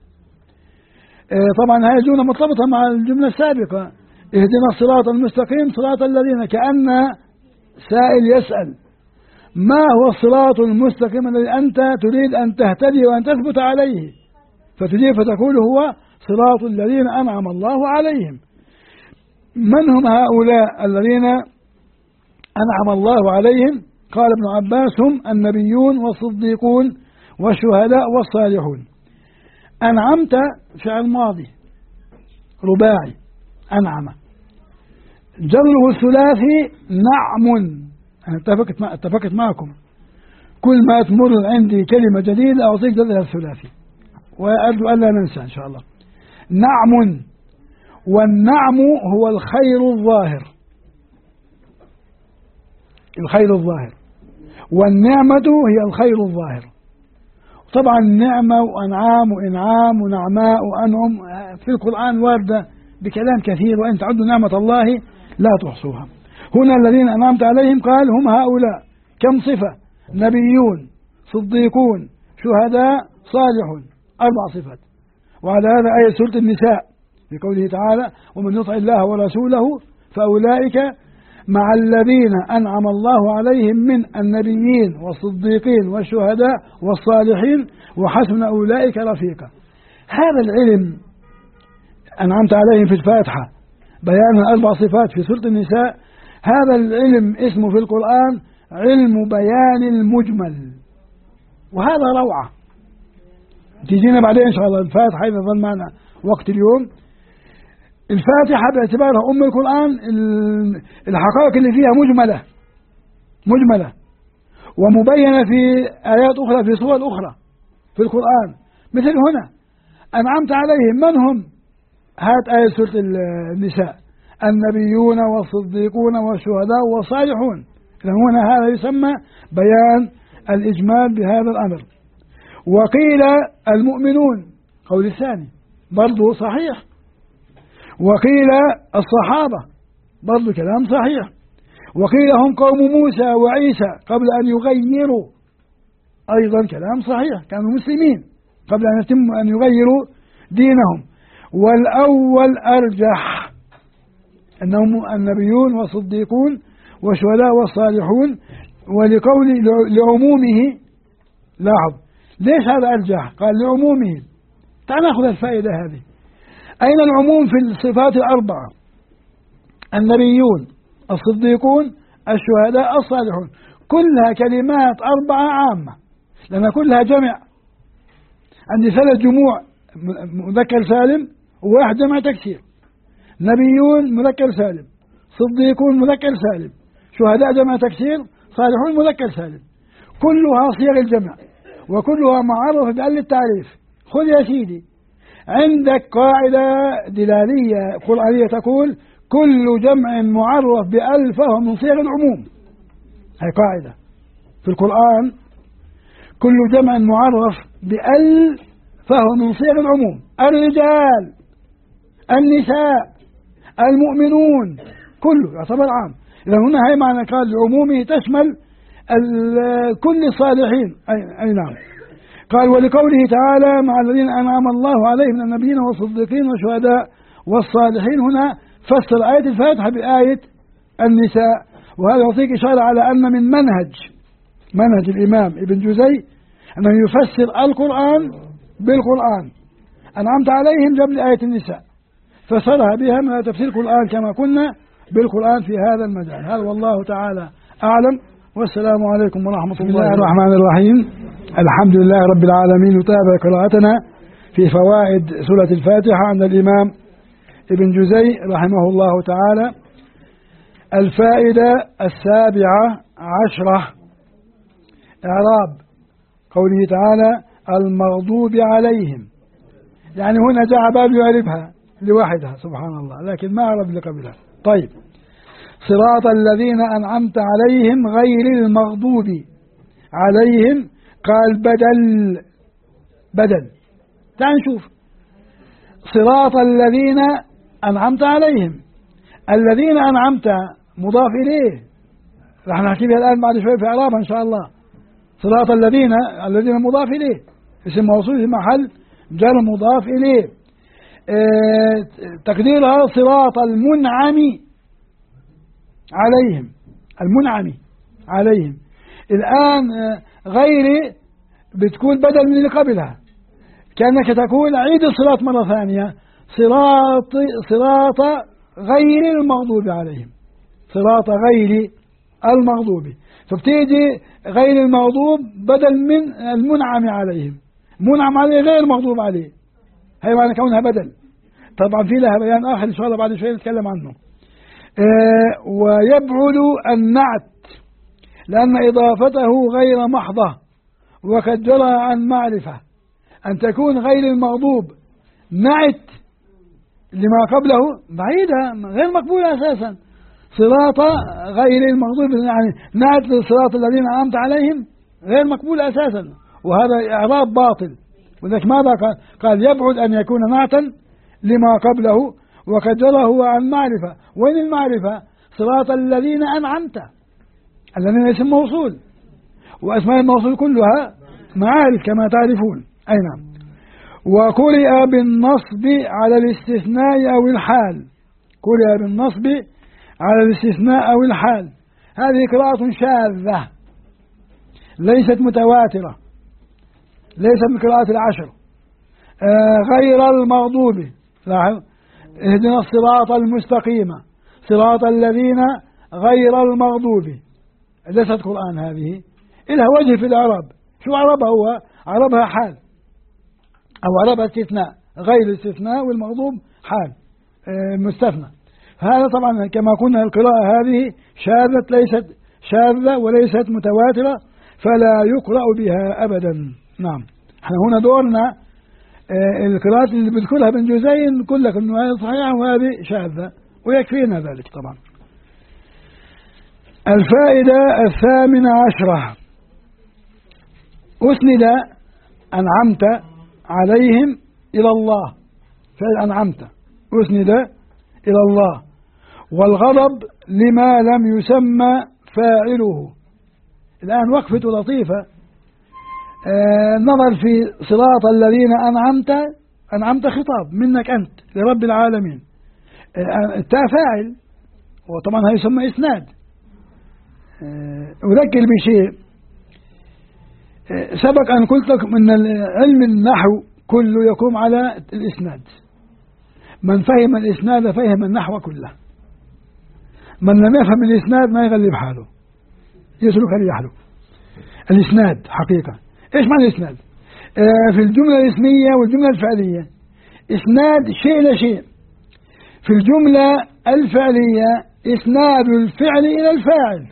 طبعا هذه الجملة مرتبطة مع الجملة السابقة: اهدنا الصراط المستقيم صراط الذين، كأن سائل يسأل ما هو الصراط المستقيم الذي أنت تريد أن تهتدي وأن تثبت عليه، فتجيب فتقول هو صراط الذين أنعم الله عليهم. من هم هؤلاء الذين أنعم الله عليهم؟ قال ابن عباس: هم النبيون والصديقون والشهداء والصالحون. أنعمت فعل ماضي رباعي، أنعم، جره الثلاثي نعم. أنا اتفقت معكم كل ما تمر عندي كلمة جديدة أعطيك جرها الثلاثي، وأرجو ألا ننسى إن شاء الله. نعم، والنعم هو الخير الظاهر، الخير الظاهر، والنعمة هي الخير الظاهر. طبعا نعمة وأنعام وإنعام ونعماء وأنعم في القرآن واردة بكلام كثير، وإن تعدوا نعمة الله لا تحصوها. هنا الذين أنعمت عليهم قال هم هؤلاء، كم صفة؟ نبيون، صديقون، شهداء، صالحون، 4 صفات. وعلى هذا آية سورة النساء بقوله تعالى: ومن يطع الله ورسوله فأولئك مع الذين أنعم الله عليهم من النبيين والصديقين والشهداء والصالحين وحسن أولئك رفيقا. هذا العلم أنعمت عليهم في الفاتحة، بيان 4 صفات في سورة النساء، هذا العلم اسمه في القرآن علم بيان المجمل، وهذا روعة. تجينا بعدين إن شاء الله الفاتحة إذا ظل معنا وقت اليوم. الفاتحة باعتبارها أم القرآن الحقائق اللي فيها مجملة ومبينة في آيات أخرى في سور أخرى في القرآن. مثل هنا أنعمت عليهم، من هم؟ هات آية سورة النساء: النبيون والصديقون والشهداء والصالحون. هنا هذا يسمى بيان الإجمال بهذا الأمر. وقيل المؤمنون، قول الثاني برضو صحيح. وقيل الصحابة، برضو كلام صحيح. وقيل هم قوم موسى وعيسى قبل أن يغيروا، أيضا كلام صحيح، كانوا مسلمين قبل أن يتموا أن يغيروا دينهم. والأول أرجح، أنهم النبيون والصديقون والشهداء والصالحون، ولقول لعمومه. لاحظ ليش هذا أرجح؟ قال لعمومه. تعال نأخذ الفائدة هذه. أين العموم في الصفات 4؟ النبيون، الصديقون، الشهداء، الصالحون، كلها كلمات 4 عامة، لأن كلها جمع. عندي 3 جموع مذكر سالم وواحد جمع تكسير. نبيون مذكر سالم، صديقون مذكر سالم، شهداء جمع تكسير، صالحون مذكر سالم، كلها صيغ الجمع وكلها معرفة بأل التعريف. خذ يا سيدي عندك قاعدة دلالية قرآنية تقول: كل جمع معرف بأل فهو من صيغ العموم. هي قاعدة في القرآن: كل جمع معرف بأل فهو من صيغ العموم. الرجال، النساء، المؤمنون، كله يعتبر عام. إذا هنا هي معنى قال لعمومه تشمل كل الصالحين. أي نعم. قال: ولقوله تعالى: مع الذين أنعم الله عليهم من النبيين والصديقين والشهداء والصالحين. هنا فسر آية الفاتحة بآية النساء، وهذا يعطيك إشارة على أن من منهج الإمام ابن جزي أنه يفسر القرآن بالقرآن. أنعمت عليهم جاب لي آية النساء فسرها بها من تفسير القرآن كما كنا بالقرآن في هذا المجال. هذا والله تعالى أعلم، والسلام عليكم ورحمة الله. بسم الله الرحمن الرحيم. الحمد لله رب العالمين. نتابع قراءتنا في فوائد سورة الفاتحة عند الإمام ابن جزي رحمه الله تعالى. الفائدة 17 إعراب قوله تعالى المغضوب عليهم، يعني هنا جاء باب يعرفها لوحدها سبحان الله، لكن ما أعرف اللي قبلها. طيب، صراط الذين أنعمت عليهم غير المغضوب عليهم، قال بدل. تعال نشوف صراط الذين أنعمت عليهم. الذين أنعمت مضاف إليه، رح نحكي بها الآن بعد شوي في إعرابها إن شاء الله. صراط الذين مضاف إليه، اسم موصول في محل جر مضاف إليه. تقديرها صراط المنعم عليهم، المنعم عليهم. الآن غير بتكون بدل من اللي قبلها، كأنك تقول عيد الصراط مرة ثانية، صراط غير المغضوب عليهم، صراط غير المغضوب، فبتيجي غير المغضوب بدل من المنعم عليهم. منعم عليه غير مغضوب عليه، هي معنى كونها بدل. طبعا في لها بيان آخر إن شاء الله بعد شوي نتكلم عنه. ويبعد النعت لأن إضافته غير محضة، وقد جرى عن معرفة أن تكون غير المغضوب نعت لما قبله بعيدة غير مقبولة أساسا. صراط غير المغضوب يعني نعت للصراط الذين أنعمت عليهم غير مقبولة أساسا، وهذا إعراب باطل. وذلك ماذا قال يبعد أن يكون نعتا لما قبله، وقد جرى هو عن معرفة. وين المعرفة؟ صراط الذين أنعمت، الذين اسم موصول، وأسماء الموصول كلها معارف كما تعرفون. أي نعم. وقرئ بالنصب على الاستثناء أو الحال، قرئ بالنصب على الاستثناء أو الحال. هذه قراءة شاذة ليست متواترة، ليست من قراءة العشر. غير المغضوب، لاحظ اهدنا الصراط المستقيم صراط الذين غير المغضوب، ليست قرآن هذه، إلها وجه في الإعراب. شو عربها؟ هو عربها حال أو عربها استثناء، غير الاستثناء والمغضوب حال مستثنى. هذا طبعا كما قلنا القراءة هذه شاذة، ليست شاذة وليست متواترة، فلا يقرأ بها أبدا. نعم، احنا هنا دورنا القراءات اللي بذكرها ابن جزي نقول لك انه هذه صحيحة وهذه شاذة، ويكفينا ذلك طبعا. الفائدة 18 أسند أنعمت عليهم إلى الله، فعل أنعمت أسند إلى الله، والغضب لما لم يسمى فاعله. الآن وقفة لطيفة، نظر في صراط الذين أنعمت خطاب منك أنت لرب العالمين، التاء فاعل، وطبعا هيسمى إسناد. أذكر بشيء سبق أن قلت لكم أن علم النحو كله يقوم على الإسناد. من فهم الإسناد فهم النحو كله، من لم يفهم الإسناد ما يغلب حاله، يسلك ريحله. الإسناد حقيقة إيش معنى الإسناد؟ في الجملة الاسمية والجملة الفعلية، إسناد شيء إلى شيء. في الجملة الفعلية إسناد الفعل إلى الفاعل.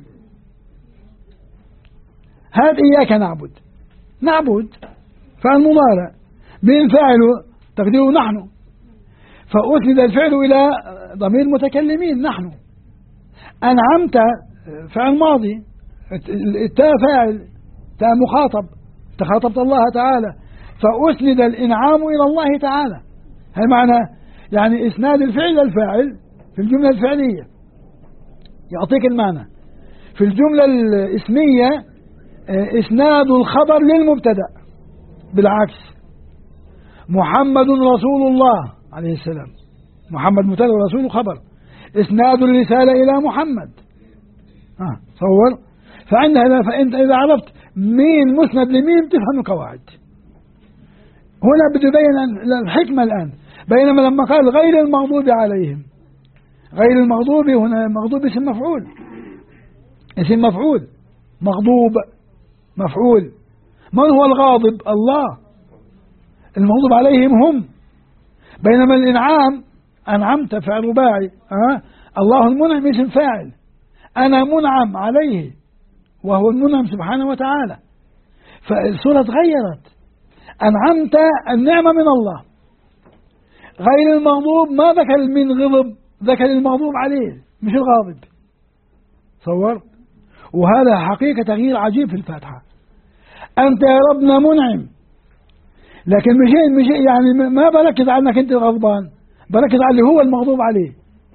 هذا إياك نعبد فعل مضارع بين فاعله تقديره نحن، فأسند الفعل إلى ضمير متكلمين نحن. أنعمت فعل ماضي، التاء فاعل، تاء مخاطب، تخاطبت الله تعالى، فأسند الإنعام إلى الله تعالى. هذا معنى يعني إسناد الفعل إلى الفاعل في الجملة الفعلية يعطيك المعنى. في الجملة الاسمية إسناد الخبر للمبتدأ، بالعكس محمد رسول الله عليه السلام، محمد مبتدأ ورسول خبر، إسناد الرسالة إلى محمد. تصور. فأنت إذا عرفت مين مسند لمين تفهم القواعد. هنا بده يبين الحكمة الآن، بينما لما قال غير المغضوب عليهم، غير المغضوب هنا مغضوب اسم مفعول، اسم مفعول، مغضوب مفعول. من هو الغاضب؟ الله، المغضوب عليهم هم. بينما الإنعام أنعمت فعل رباعي، الله المنعم اسم فاعل، أنا منعم عليه وهو المنعم سبحانه وتعالى. فالصورة تغيرت، أنعمت النعمة من الله. غير المغضوب ما ذكر من غضب، ذكر المغضوب عليه مش الغاضب. صور. وهذا حقيقة تغيير عجيب في الفاتحة. أنت يا ربنا منعم، لكن مش يعني ما بركز على أنك أنت غضبان، بركز على اللي هو المغضوب عليه.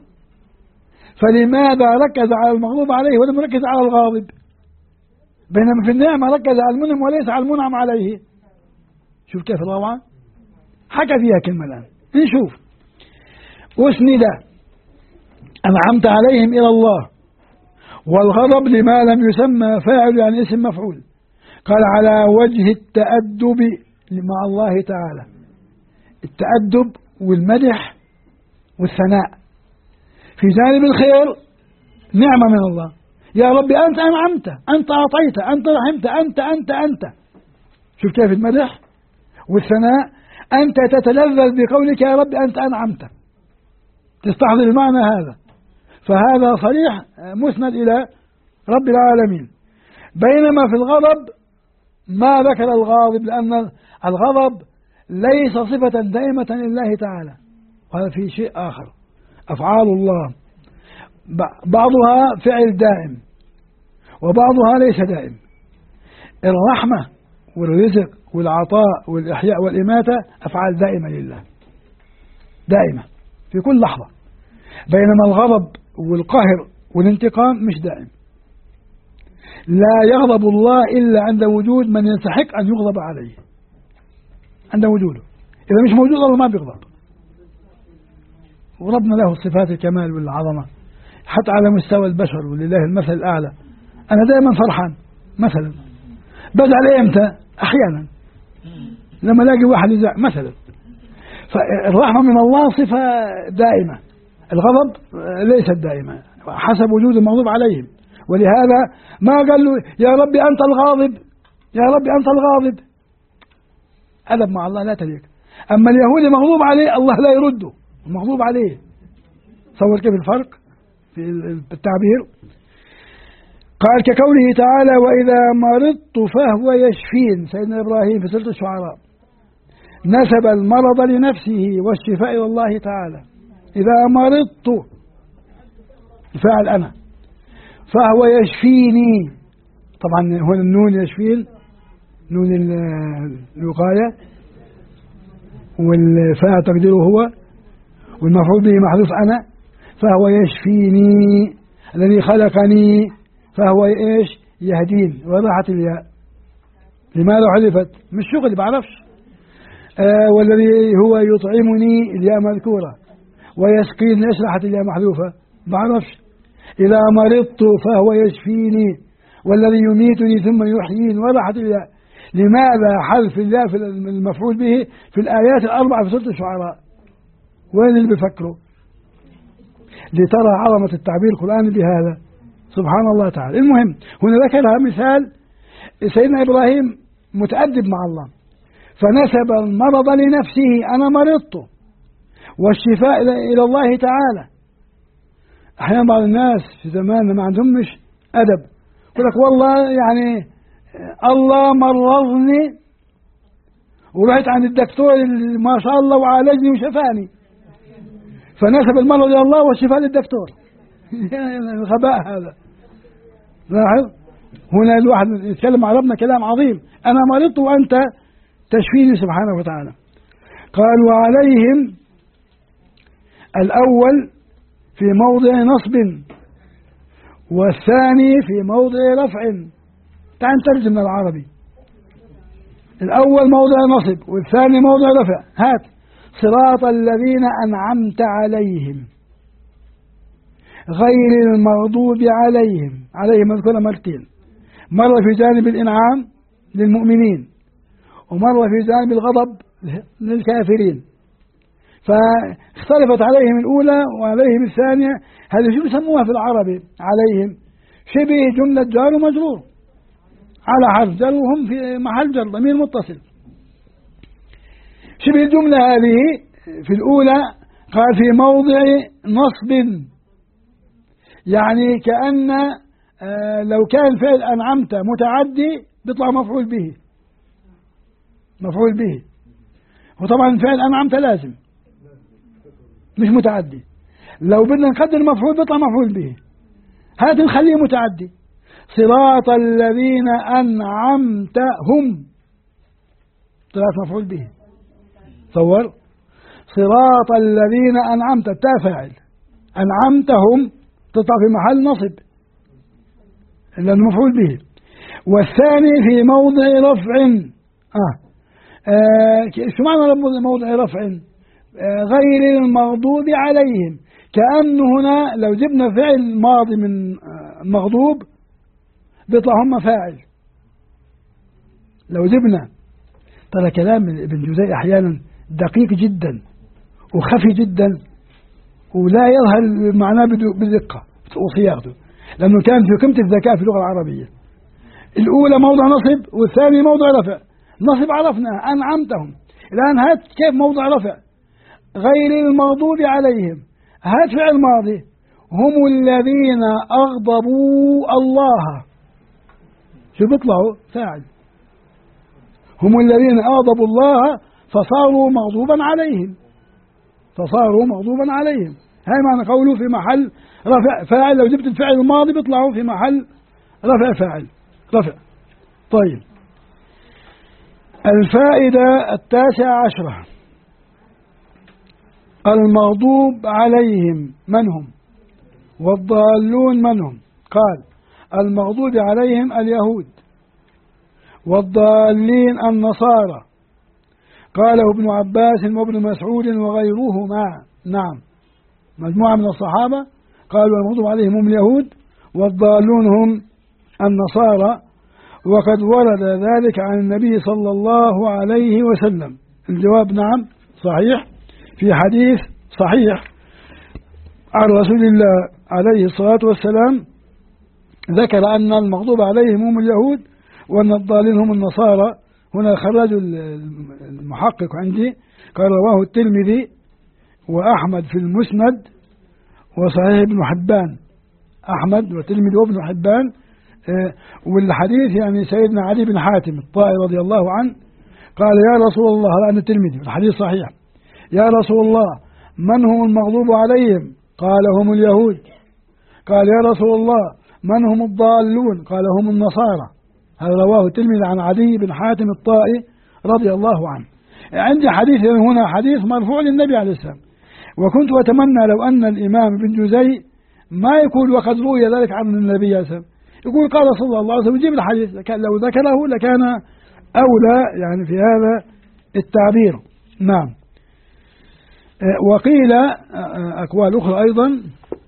فلماذا ركز على المغضوب عليه ولم يركز على الغاضب؟ بينما في النعمة ركز على المنعم وليس على المنعم عليه. شوف كيف الروعة. حكى فيها كلمة الآن نشوف. أسند أنعمت عليهم إلى الله، والغضب لما لم يسمى فاعل يعني اسم مفعول. قال على وجه التأدب مع الله تعالى، التأدب والمدح والثناء في جانب الخير نعمة من الله. يا ربي أنت أنعمت، أنت أعطيت، أنت رحمت، أنت. شوف كيف المدح والثناء، أنت تتلذذ بقولك يا ربي أنت أنعمت، تستحضر المعنى هذا. فهذا صريح مسند إلى رب العالمين. بينما في الغضب ما ذكر الغاضب، لأن الغضب ليس صفة دائمة لله تعالى، وهذا في شيء آخر. أفعال الله بعضها فعل دائم وبعضها ليس دائم. الرحمة والرزق والعطاء والإحياء والإماتة أفعال دائمة لله، دائمة في كل لحظة. بينما الغضب والقهر والانتقام مش دائم. لا يغضب الله إلا عند وجود من يستحق أن يغضب عليه، عند وجوده. إذا مش موجود الله ما بيغضب. وربنا له صفات الكمال والعظمة حتى على مستوى البشر، ولله المثل الأعلى. أنا دائما فرحان مثلا، بزعل إمتى؟ أحيانا لما الاقي واحد يزعل مثلا. فالرحمة من الله صفة دائمة، الغضب ليست دائمة حسب وجود المغضوب عليهم. ولهذا ما قال له يا ربي أنت الغاضب، يا ربي أنت الغاضب. أدب مع الله لا تليق. أما اليهودي مغضوب عليه الله لا يرده، مغضوب عليه. تصور كيف الفرق في التعبير. قال كقوله تعالى وإذا مرضت فهو يشفين، سيدنا إبراهيم في سورة الشعراء نسب المرض لنفسه والشفاء إلى الله تعالى. إذا مرضت فعل أنا، فهو يشفيني. طبعا هنا النون يشفين نون الوقاية، والفاء تقديره هو، والمفعول به محذوف أنا. فهو يشفيني الذي خلقني، فهو إيش يهدين، وضحت الياء. لماذا حذفت؟ مش شغل بعرفش. والذي هو يطعمني الياء مذكورة، ويسقيني ليش راحت الياء محذوفة؟ بعرفش. إذا مرضت فهو يشفيني، والذي يميتني ثم يحيين، وضحت الياء. لماذا حذف الياء في المفعول به في الآيات الأربعة في سورة الشعراء؟ وين اللي بيفكروا؟ لترى عظمة التعبير القرآني بهذا سبحان الله تعالى. المهم هنا ذكرها مثال سيدنا إبراهيم متأدب مع الله، فنسب المرض لنفسه أنا مرضت، والشفاء إلى الله تعالى. أحيانا بعض الناس في زماننا ما عندهمش أدب، يقول لك والله يعني الله مرضني ورحت عند الدكتور ما شاء الله وعالجني وشفاني، فنسب المرض إلى الله والشفاء للدكتور. الغباء هذا. لاحظ هنا الواحد يتكلم مع ربنا كلام عظيم، أنا مرضت وأنت تشفيني سبحانه وتعالى. قال وعليهم الأول في موضع نصب والثاني في موضع رفع. تعال نترجم من العربي. الأول موضع نصب والثاني موضع رفع. هات صراط الذين أنعمت عليهم غير المغضوب عليهم. عليهم مذكورة مرتين، مرة في جانب الإنعام للمؤمنين ومرة في جانب الغضب للكافرين، فاختلفت عليهم الأولى وعليهم الثانية. هذه شو بسموها في العربي عليهم؟ شبه جملة جار ومجرور على حرف جر وهم في محل جر ضمير متصل. شبه الجملة هذه في الأولى قال في موضع نصب، يعني كأن لو كان فعل أنعمت متعدي بيطلع مفعول به، مفعول به. وطبعا فعل أنعمت لازم مش متعدي، لو بدنا نقدر مفعول بيطلع مفعول به، هذا نخليه متعدي. صراط الذين أنعمتهم طلعت مفعول به. تصور صراط الذين أنعمت تا فاعل، أنعمتهم تطلع في محل نصب لأنه مفعول به. والثاني في موضع رفع. شو معنى موضع رفع؟ غير المغضوب عليهم، كأنه هنا لو جبنا فعل ماضي من مغضوب بيطلع هم فاعل. لو جبنا، ترى كلام ابن جوزي أحيانا دقيق جدا وخفي جدا ولا يظهر معناه بدقة وصياغته، لأنه كان في قمة الذكاء في اللغة العربية. الأولى موضع نصب والثاني موضع رفع. نصب عرفنا أنعمتهم، الآن هات كيف موضع رفع؟ غير المغضوب عليهم، هات فعل ماضي هم الذين أغضبوا الله، شو بيطلعوا؟ فاعل. هم الذين أغضبوا الله فصاروا مغضوبا عليهم، فصاروا مغضوبا عليهم. هاي معنى قوله في محل رفع فاعل. لو جبت الفعل الماضي بيطلعوا في محل رفع فاعل، رفع. طيب الفائدة 19 المغضوب عليهم من هم والضالون من هم؟ قال المغضوب عليهم اليهود والضالين النصارى. قاله ابن عباس وابن مسعود وغيرهما. نعم، مجموعة من الصحابة قالوا المغضوب عليهم هم اليهود والضالون هم النصارى، وقد ورد ذلك عن النبي صلى الله عليه وسلم. الجواب نعم صحيح، في حديث صحيح عن رسول الله عليه الصلاة والسلام ذكر أن المغضوب عليهم هم اليهود وأن الضالين هم النصارى. هنا خرج المحقق عندي قال رواه الترمذي وأحمد في المسند وصحيح ابن حبان. أحمد والترمذي وابن حبان. والحديث يعني سيدنا علي بن حاتم الطائي رضي الله عنه قال يا رسول الله، لأن الترمذي الحديث صحيح، يا رسول الله من هم المغضوب عليهم؟ قال هم اليهود. قال يا رسول الله من هم الضالون؟ قال هم النصارى. هذا رواه الترمذي عن علي بن حاتم الطائي رضي الله عنه. عندي حديث هنا حديث مرفوع للنبي عليه السلام، وكنت أتمنى لو أن الإمام ابن جوزي ما يقول وقد روي ذلك عن النبي عليه السلام، يقول قال صلى الله عليه وسلم يجيب الحديث، لو ذكره لكان أولى يعني في هذا التعبير. نعم. وقيل أقوال أخرى أيضا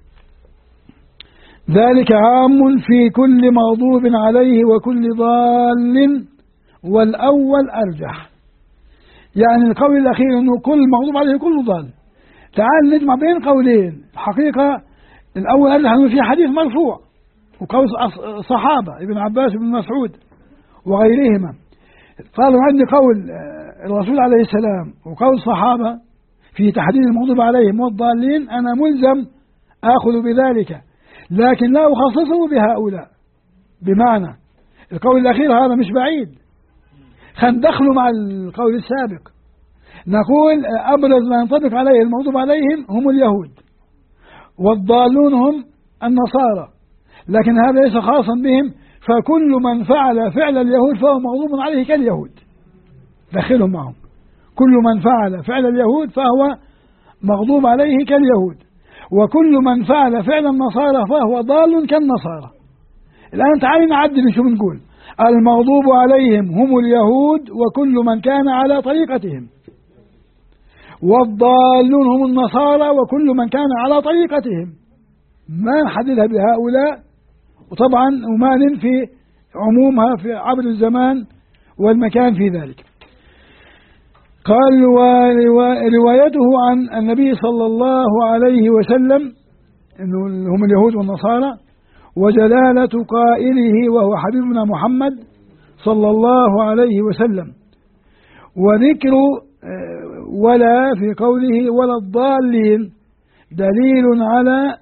ذلك عام في كل مغضوب عليه وكل ضال، والأول أرجح. يعني القول الأخير أنه كل مغضوب عليه كل ضال. تعال نجمع بين قولين. الحقيقة الأول أرجح أنه في حديث مرفوع وقول صحابة ابن عباس وابن مسعود وغيرهما قالوا عندي قول الرسول عليه السلام وقول الصحابة في تحديد المغضوب عليهم والضالين، أنا ملزم آخذ بذلك، لكن لا أخصصه بهؤلاء. بمعنى القول الأخير هذا مش بعيد، خندخله مع القول السابق. نقول أبرز ما ينطبق عليه المغضوب عليهم هم اليهود والضالون هم النصارى، لكن هذا ليس خاصا بهم، فكل من فعل فعل اليهود فهو مغضوب عليه كاليهود، دخلهم معهم. كل من فعل فعل اليهود فهو مغضوب عليه كاليهود، وكل من فعل فعل النصارى فهو ضال كالنصارى. الآن تعالوا نعدل شو بنقول. المغضوب عليهم هم اليهود وكل من كان على طريقتهم، والضالون هم النصارى وكل من كان على طريقتهم. ما نحددها بهؤلاء، وطبعا وما ننفي عمومها في عبر الزمان والمكان في ذلك. قال وروايته عن النبي صلى الله عليه وسلم إنه هم اليهود والنصارى، وجلالة قائله وهو حبيبنا محمد صلى الله عليه وسلم، وذكر ولا في قوله ولا الضالين دليل على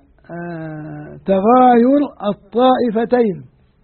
تغاير الطائفتين.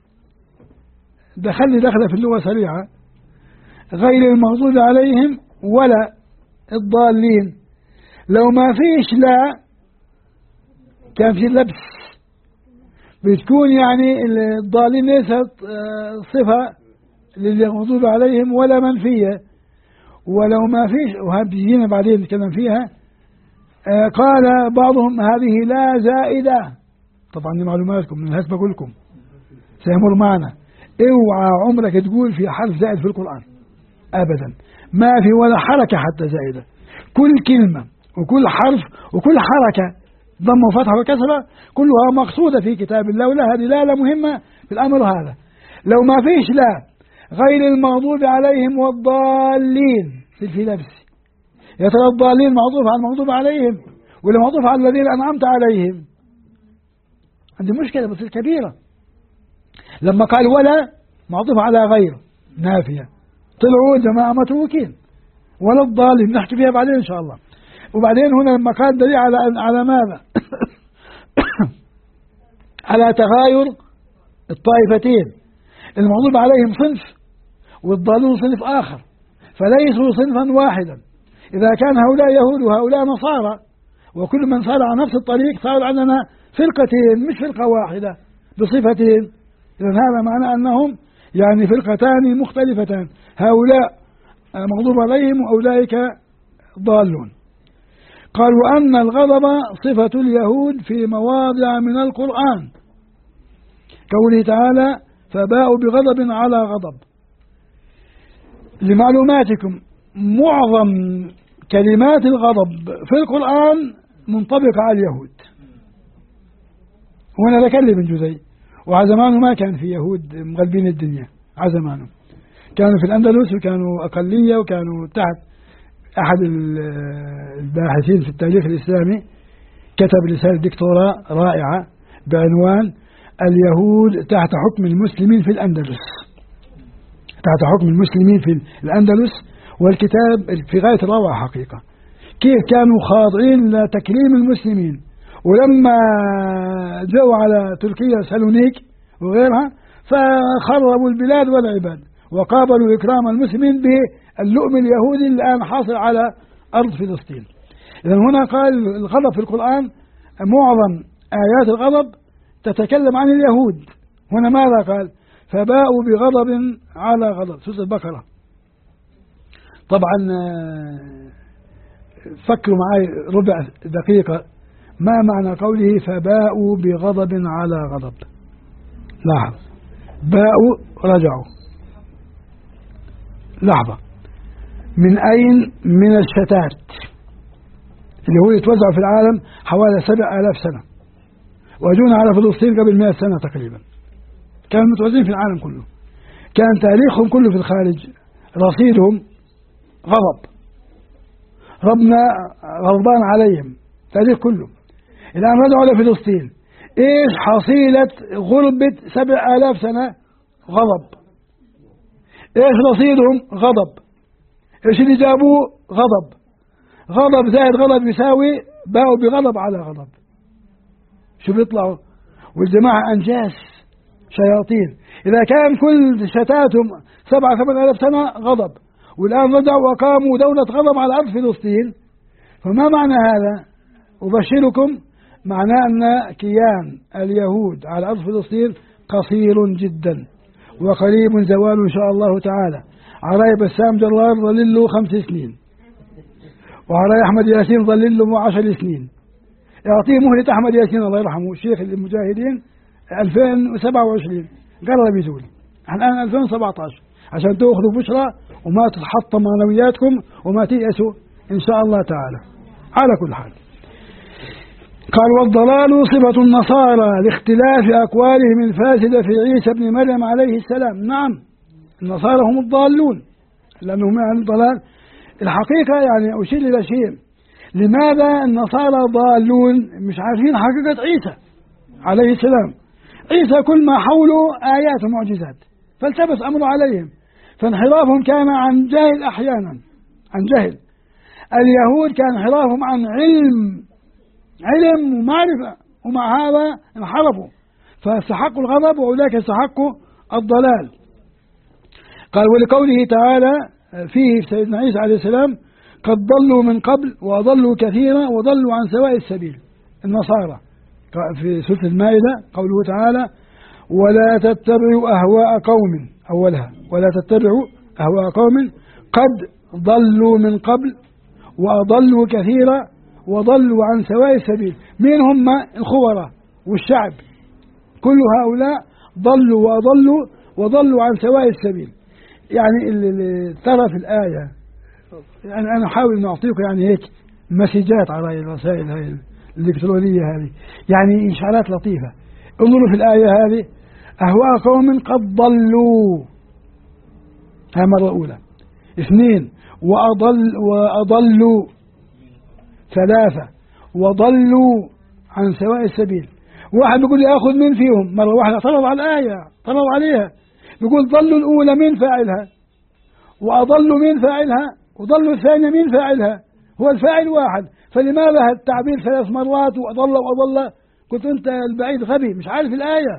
دخل في اللغة سريعة، غير المغضوب عليهم ولا الضالين. لو ما فيش لا كان في لبس، بتكون يعني الضالين ليست صفة للمغضوب عليهم ولا منفية. ولو ما فيش، وهبجينا بعدين نتكلم فيها، قال بعضهم هذه لا زائدة. طبعا دي معلوماتكم من هسه بقول لكم سيمر معنا. اوعى عمرك تقول في حرف زائد في القرآن ابدا، ما في ولا حركة حتى زائدة. كل كلمة وكل حرف وكل حركة ضم وفتح وكسرة كلها مقصودة في كتاب الله، ولا هذه لا مهمة في الأمر هذا. لو ما فيش لا غير المغضوب عليهم والضالين في نفسي، يا ترى الضالين معطوف على المغضوب عليهم ولا معطوف على الذين أنعمت عليهم؟ عندي مشكلة بس كبيرة. لما قال ولا معطوف على غير نافية، طلعوا جماعة متروكين. ولا الضالين نحكي فيها بعدين إن شاء الله. وبعدين هنا لما قال دليل على ماذا؟ على تغاير الطائفتين، المغضوب عليهم صنف والضالون صنف آخر، فليسوا صنفا واحدا. إذا كان هؤلاء يهود وهؤلاء نصارى وكل من صار على نفس الطريق، صار عندنا فرقتين مش فرقة واحدة بصفتين. إذن هذا معنى أنهم يعني فرقتان مختلفتان، هؤلاء مغضوب عليهم وأولئك ضالون. قال وأن الغضب صفة اليهود في مواضع من القرآن، قوله تعالى فباءوا بغضب على غضب. لمعلوماتكم معظم كلمات الغضب في القرآن منطبقة على اليهود. وأنا بكلم الجزي، وعزمانه ما كان في يهود مغلبين الدنيا، عزمانه كانوا في الأندلس وكانوا أقلية وكانوا تحت. أحد الباحثين في التاريخ الإسلامي كتب رسالة دكتوراه رائعة بعنوان اليهود تحت حكم المسلمين في الأندلس، تحت حكم المسلمين في الأندلس. والكتاب في غاية الروعة حقيقة، كيف كانوا خاضعين لتكريم المسلمين، ولما جاءوا على تركيا سالونيك وغيرها فخربوا البلاد والعباد، وقابلوا إكرام المسلمين باللؤم اليهودي اللي الآن حاصل على أرض فلسطين. إذن هنا قال الغضب في القرآن، معظم آيات الغضب تتكلم عن اليهود. هنا ماذا قال؟ فباءوا بغضب على غضب، سورة البقرة. طبعا فكروا معي ربع دقيقة، ما معنى قوله فباءوا بغضب على غضب؟ لاحظ، باءوا رجعوا. لحظة، من أين؟ من الشتات. اليهود يتوزعوا في العالم حوالي 7000 سنة، وجونا على فلسطين قبل 100 سنة تقريبا. كانوا متوزعين في العالم كله، كان تاريخهم كله في الخارج، رصيدهم غضب، ربنا غضبان عليهم، تاريخ كله. الآن رجعوا لفلسطين، إيش حصيلة غربة 7000 سنة؟ غضب. إيش رصيدهم؟ غضب. إيش اللي جابوه؟ غضب. غضب زائد غضب يساوي باءوا بغضب على غضب. شو بيطلعوا؟ والجماعة أنجاس شياطين. إذا كان كل شتاتهم 7-8 آلاف سنة غضب، والآن رجعوا وقاموا دولة غضب على أرض فلسطين، فما معنى هذا؟ أبشركم معناه أن كيان اليهود على أرض فلسطين قصير جدا، وقريب زوال إن شاء الله تعالى. عراي بسام جرار ظل له 5 سنين، وعراي أحمد ياسين ظل له 10 سنين. يعطيه مهلة أحمد ياسين الله يرحمه الشيخ المجاهدين 2027 قرب يزول. الآن 2017 عشان تأخذوا بشرى وما تتحطم معنوياتكم وما تيأسوا إن شاء الله تعالى. على كل حال قال والضلال صفة النصارى لاختلاف أقوالهم الفاسدة في عيسى بن مريم عليه السلام. نعم، النصارى هم الضالون لأنهم يعني الضلال. الحقيقة يعني أشير إلى شيء، لماذا النصارى ضالون؟ مش عارفين حقيقة عيسى عليه السلام. عيسى كل ما حوله آيات ومعجزات، فالتبس أمر عليهم، فانحرافهم كان عن جهل أحيانا، عن جهل. اليهود كان انحرافهم عن علم ومعرفة، ومع هذا انحرفوا فاستحقوا الغضب، وأولئك استحقوا الضلال. قال ولقوله تعالى فيه في سيدنا عيسى عليه السلام قد ضلوا من قبل وأضلوا كثيرا وضلوا عن سواء السبيل. النصارى في سورة المائدة قوله تعالى ولا تتبعوا أهواء قوم، أولها ولا تتبعوا أهواء قوم قد ضلوا من قبل وأضلوا كثيرا وضلوا عن سواء السبيل. من هم؟ الخورة والشعب، كل هؤلاء ضلوا وأضلوا وضلوا عن سواء السبيل. يعني اللي ترى في الآية، يعني أنا أحاول أن أعطيكم يعني هيك مسجات على الرسائل هاي الإلكترونية هذه، يعني إشارات لطيفة. انظروا في الآية هذه أهواء قوم قد ضلوا، هذه مرة أولى. اثنين وأضلوا، ثلاثة وضلوا عن سواء السبيل. واحد بيقول لي أخذ من فيهم، مرة واحدة اعترض على الآية، اعترض عليها، بيقول ضلوا الأولى من فاعلها، وأضلوا من فاعلها، وضلوا الثانية من فاعلها، هو الفاعل واحد، فلماذا التعبير 3 مرات وأضل وأضل؟ قلت أنت البعيد غبي مش عارف الآية،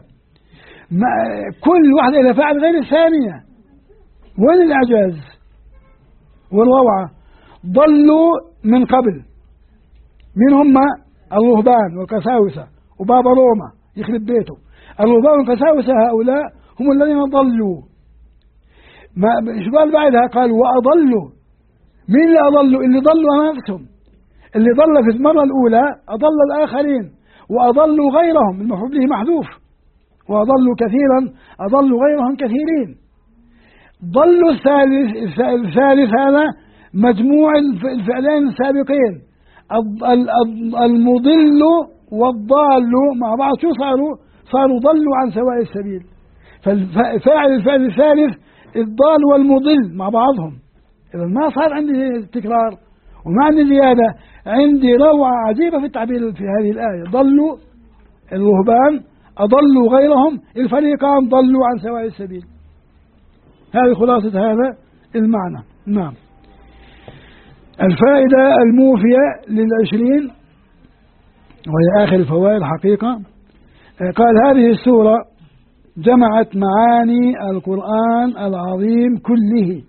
كل واحدة إلى فاعل غير الثانية. وين الإعجاز والروعة؟ ضلوا من قبل، من هم؟ الرهبان والقساوسة وبابا روما يخرب بيته. الرهبان والقساوسة هؤلاء هم الذين ضلوا. ما ايش قال بعدها؟ قال وأضلوا. مين اللي أضلوا؟ اللي ضلوا نفسهم، اللي ضل في المرة الأولى أضل الآخرين وأضلوا غيرهم، المفعول به محذوف، وأضلوا كثيرا أضلوا غيرهم كثيرين. ضلوا الثالث هذا مجموع الفعلين السابقين، المضل والضال مع بعض شو صاروا ضلوا عن سواء السبيل. ففاعل الفعل الثالث الضال والمضل مع بعضهم. إذا ما صار عندي تكرار وما عندي زيادة، عندي روعة عجيبة في التعبير في هذه الآية. ضلوا الرهبان أضلوا غيرهم، الفريقان ضلوا عن سواء السبيل. هذه خلاصة هذا المعنى. نعم. الفائدة الموفية لل20 وهي آخر الفوائد حقيقة، قال هذه السورة جمعت معاني القرآن العظيم كله.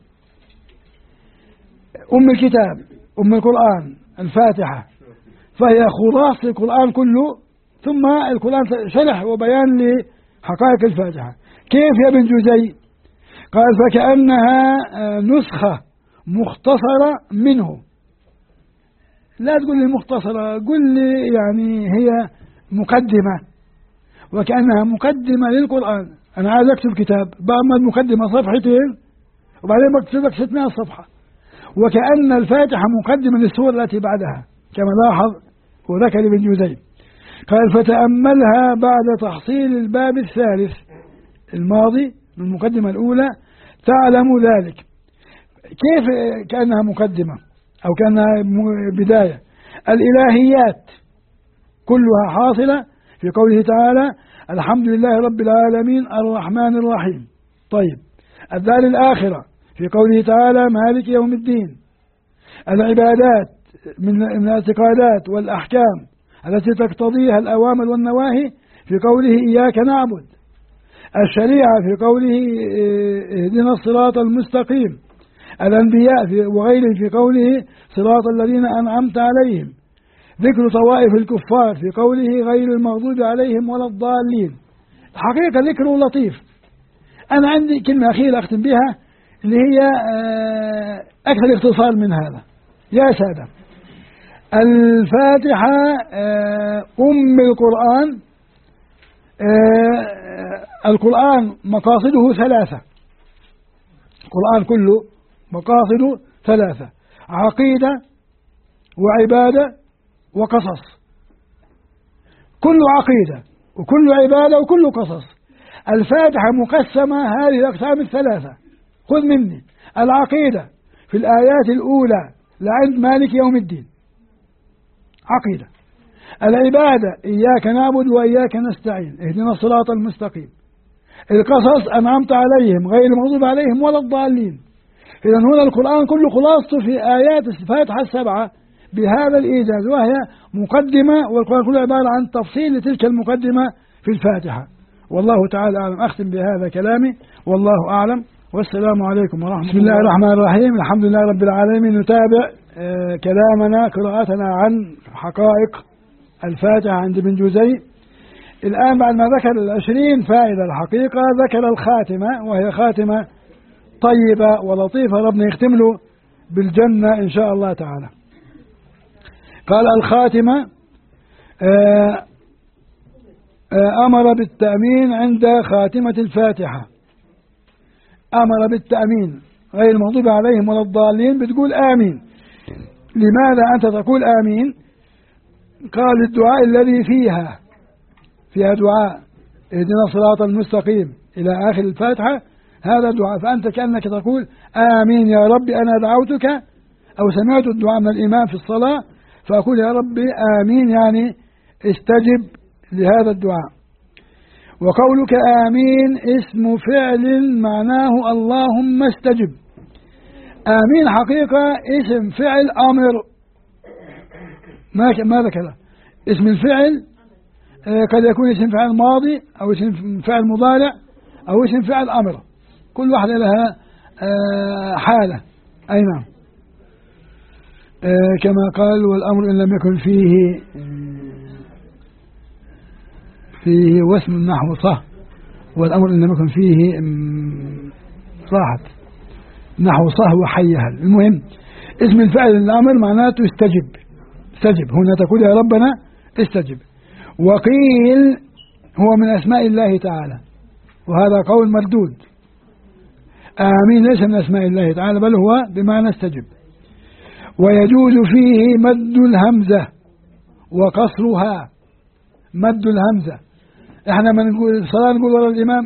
أم الكتاب، أم القرآن الفاتحة، فهي خلاصة القرآن كله، ثم القرآن شرح وبيان لحقائق الفاتحة. كيف يا ابن جزي؟ قال فكأنها نسخة مختصرة منه. لا تقول لي مختصرة، قل لي يعني هي مقدمة، وكأنها مقدمة للقرآن. أنا عايز أكتب كتاب، بعمل مقدمة صفحتين وبعدين بكتب لك 600 صفحة، وكأن الفاتحة مقدمة للسورة التي بعدها كما لاحظ وذكر ابن جوزي. قال فتأملها بعد تحصيل الباب الثالث الماضي من المقدمة الأولى تعلم ذلك. كيف كأنها مقدمة أو كأنها بداية؟ الإلهيات كلها حاصلة في قوله تعالى الحمد لله رب العالمين الرحمن الرحيم. طيب، الدار الآخرة في قوله تعالى مالك يوم الدين. العبادات من الاعتقادات والأحكام التي تقتضيها الأوامر والنواهي في قوله إياك نعبد. الشريعة في قوله اهدنا الصراط المستقيم. الأنبياء وغيرهم في قوله صراط الذين أنعمت عليهم. ذكر طوائف الكفار في قوله غير المغضوب عليهم ولا الضالين. الحقيقة ذكر لطيف. أنا عندي كلمة أخيرة أختم بها اللي هي أكثر اختصار من هذا. يا سادة، الفاتحة أم القرآن. القرآن مقاصده 3، القرآن كله مقاصده 3: عقيدة وعبادة وقصص. كل عقيدة وكل عبادة وكل قصص. الفاتحة مقسمة هذه الأقسام 3: خذ مني العقيدة في الآيات الأولى لعند مالك يوم الدين، عقيدة. العبادة إياك نعبد وإياك نستعين اهدنا الصراط المستقيم. القصص أنعمت عليهم غير المغضوب عليهم ولا الضالين. إذا هنا القرآن كله خلاصته في آيات الفاتحة السبعة بهذا الإيجاز، وهي مقدمة، والقرآن كله عبارة عن تفصيل لتلك المقدمة في الفاتحة. والله تعالى أعلم. أختم بهذا كلامي والله أعلم، والسلام عليكم ورحمة الله. بسم الله الرحمن الرحيم. الحمد لله رب العالمين. نتابع كلامنا قراءتنا عن حقائق الفاتحة عند ابن جوزي. الآن بعد ما ذكر 20 فائدة الحقيقة ذكر الخاتمة، وهي خاتمة طيبة ولطيفة ربنا يختم له بالجنة إن شاء الله تعالى. قال الخاتمة أمر بالتأمين عند خاتمة الفاتحة. أمر بالتأمين غير المغضوب عليهم ولا الضالين، بتقول آمين. لماذا أنت تقول آمين؟ قال الدعاء الذي فيها دعاء اهدنا الصراط المستقيم إلى آخر الفاتحة، هذا دعاء، فأنت كأنك تقول آمين يا ربي أنا دعوتك، أو سمعت الدعاء من الإمام في الصلاة فأقول يا ربي آمين، يعني استجب لهذا الدعاء. وقولك آمين اسم فعل معناه اللهم استجب. آمين حقيقة اسم فعل أمر، ما ذكره. اسم الفعل قد يكون اسم فعل ماضي أو اسم فعل مضارع أو اسم فعل أمر، كل واحدة لها حالة. أي نعم. كما قال والأمر إن لم يكن فيه واسم نحو صح، والأمر إن لم يكن فيه راحت نحو صح وحيها. المهم اسم الفعل الأمر معناته استجب. هنا تقول يا ربنا استجب. وقيل هو من أسماء الله تعالى، وهذا قول مردود. آمين ليس من أسماء الله تعالى، بل هو بمعنى استجب. ويجوز فيه مد الهمزة وقصرها. مد الهمزة احنا من نقول الصلاة نقول ورا الإمام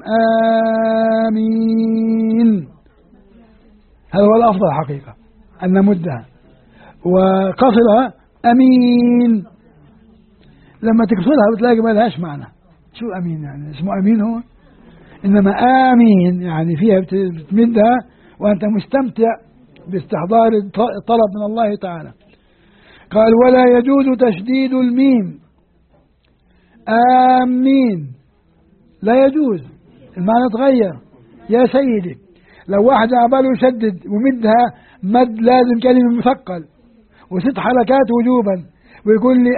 آمين، هذا هو الأفضل حقيقة أن نمدها. وقصرها أمين، لما تكسرها بتلاقي ما لهاش معنى. شو أمين يعني؟ اسمه أمين هو؟ إنما آمين يعني فيها بتمدها وأنت مستمتع باستحضار الطلب من الله تعالى. قال ولا يجوز تشديد الميم. آمين لا يجوز، المعنى تغير يا سيدي. لو واحد عباله يشدد ومدها مد لازم كلمة مثقل و6 حركات وجوبا ويقول لي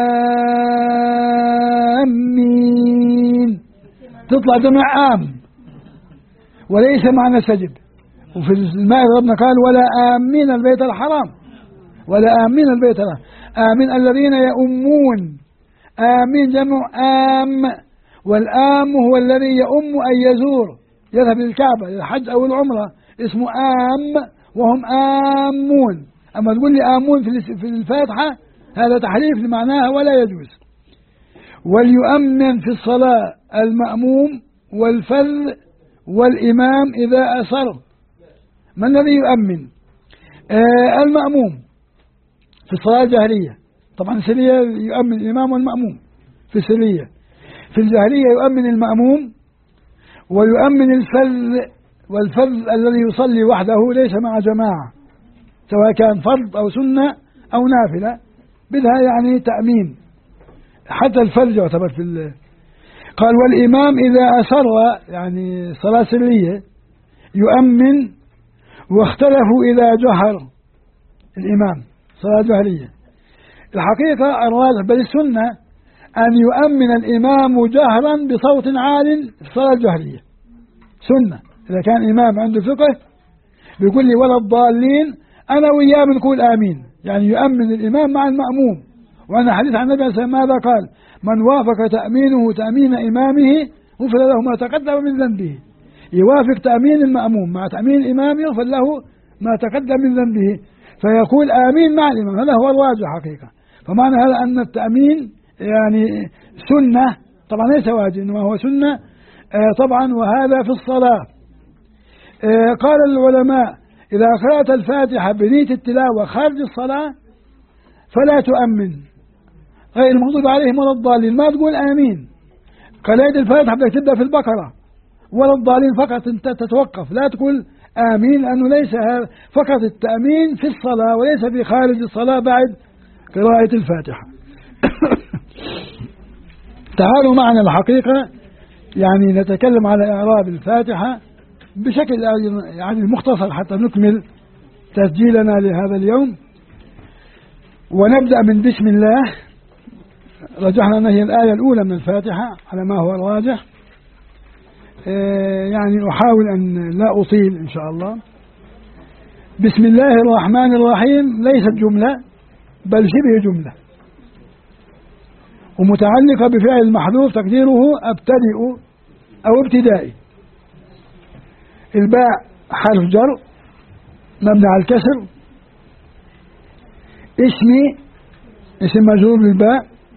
آمين، تطلع جمع آم وليس معنى استجب. وفي المائدة ربنا قال ولا آمين البيت الحرام، ولا آمين البيت الحرام. آمين الذين يؤمون. آمين جمع آم، والآم هو الذي يؤم أي يزور، يذهب للكعبة للحج أو العمرة، اسمه آم وهم آمون. أما تقول لي آمون في الفاتحة هذا تحريف لمعناها ولا يجوز. وليؤمن في الصلاة المأموم والفذ والإمام إذا أسر. من الذي يؤمن؟ المأموم في الصلاة الجهرية، طبعا السرية يؤمن الإمام والمأموم في السرية. في الجهرية يؤمن المأموم ويؤمن الفذ، والفذ الذي يصلي وحده ليس مع جماعة، سواء كان فرض أو سنة أو نافلة، بدها يعني تأمين. حتى الفرج يعتبر في قال والإمام إذا أسر يعني صلاة سرية يؤمن، واختلفوا إذا جهر الإمام صلاة جهرية. الحقيقة الراجح بل السنة أن يؤمن الإمام جهرا بصوت عال في الصلاة الجهرية، سنة. إذا كان إمام عنده فقه بيقول لي ولا الضالين أنا وياه بنقول آمين، يعني يؤمن الإمام مع المأموم. وأنا حديث عن النبي صلى الله عليه وسلم ماذا قال؟ من وافق تأمينه تأمين إمامه غفر له ما تقدم من ذنبه. يوافق تأمين المأموم مع تأمين الإمام يغفر له ما تقدم من ذنبه، فيقول آمين مع الإمام. هذا هو الواجب حقيقة. فمعنى هذا أن التأمين يعني سنة، طبعا ليس واجب إنما هو سنة طبعا، وهذا في الصلاة. قال العلماء إذا قرأت الفاتحة بنية التلاوة خارج الصلاة فلا تؤمن، غير المغضوب عليهم ولا الضالين، ما تقول آمين. قرأت الفاتحة بدك تبدأ في البقرة ولا الضالين فقط، أنت تتوقف لا تقول آمين، لأنه ليس فقط التأمين في الصلاة وليس في خارج الصلاة بعد قراءة الفاتحة. تعالوا معنا الحقيقة يعني نتكلم على إعراب الفاتحة بشكل يعني مختصر حتى نكمل تسجيلنا لهذا اليوم. ونبدأ من بسم الله، رجحنا أنها هي الآية الأولى من الفاتحة على ما هو الراجح، يعني أحاول أن لا أطيل إن شاء الله. بسم الله الرحمن الرحيم ليست جملة بل شبه جملة، ومتعلقة بفعل محذوف تقديره أبتدئ أو ابتدائي. الباء حرف جر مبني على الكسر، اسم مجرور بالباء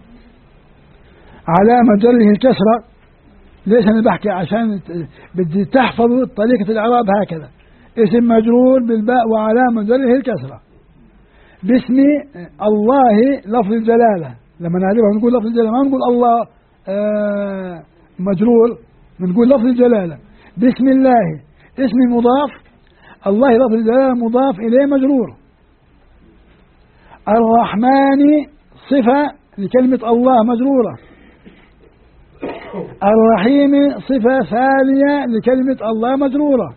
علامة جره الكسرة. ليش أنا بحكي؟ عشان بدي تحفظوا طريقة الإعراب هكذا، اسم مجرور بالباء وعلامة جره الكسرة. باسم الله لفظ الجلالة، لما نعرفها نقول لفظ الجلالة، ما نقول الله مجرور، بنقول لفظ الجلالة. بسم الله اسم مضاف، الله لفظ الجلالة مضاف إليه مجرور. الرحمن صفة لكلمة الله مجرورة. الرحيم صفة ثانية لكلمة الله مجرورة.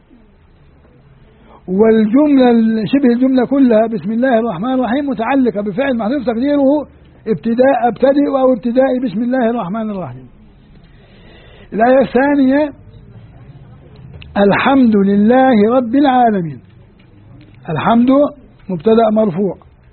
والجملة شبه الجملة كلها بسم الله الرحمن الرحيم متعلقة بفعل محذوف تقديره أبتدئ أو ابتدائي بسم الله الرحمن الرحيم. الآية الثانية الحمد لله رب العالمين. الحمد مبتدأ مرفوع،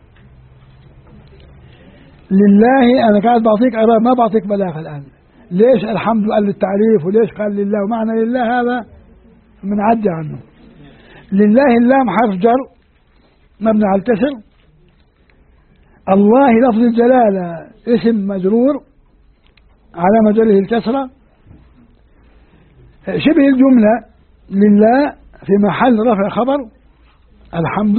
لله أنا قاعد بعطيك إعراب ما بعطيك بلاغة الآن. ليش الحمد قال للتعريف وليش قال لله؟ ومعنى لله هذا بنعدي عنه. لله اللام حرف جر مبني على الكسر. الله لفظ الجلالة اسم مجرور على جره الكسرة. شبه الجملة لله في محل رفع خبر الحمد،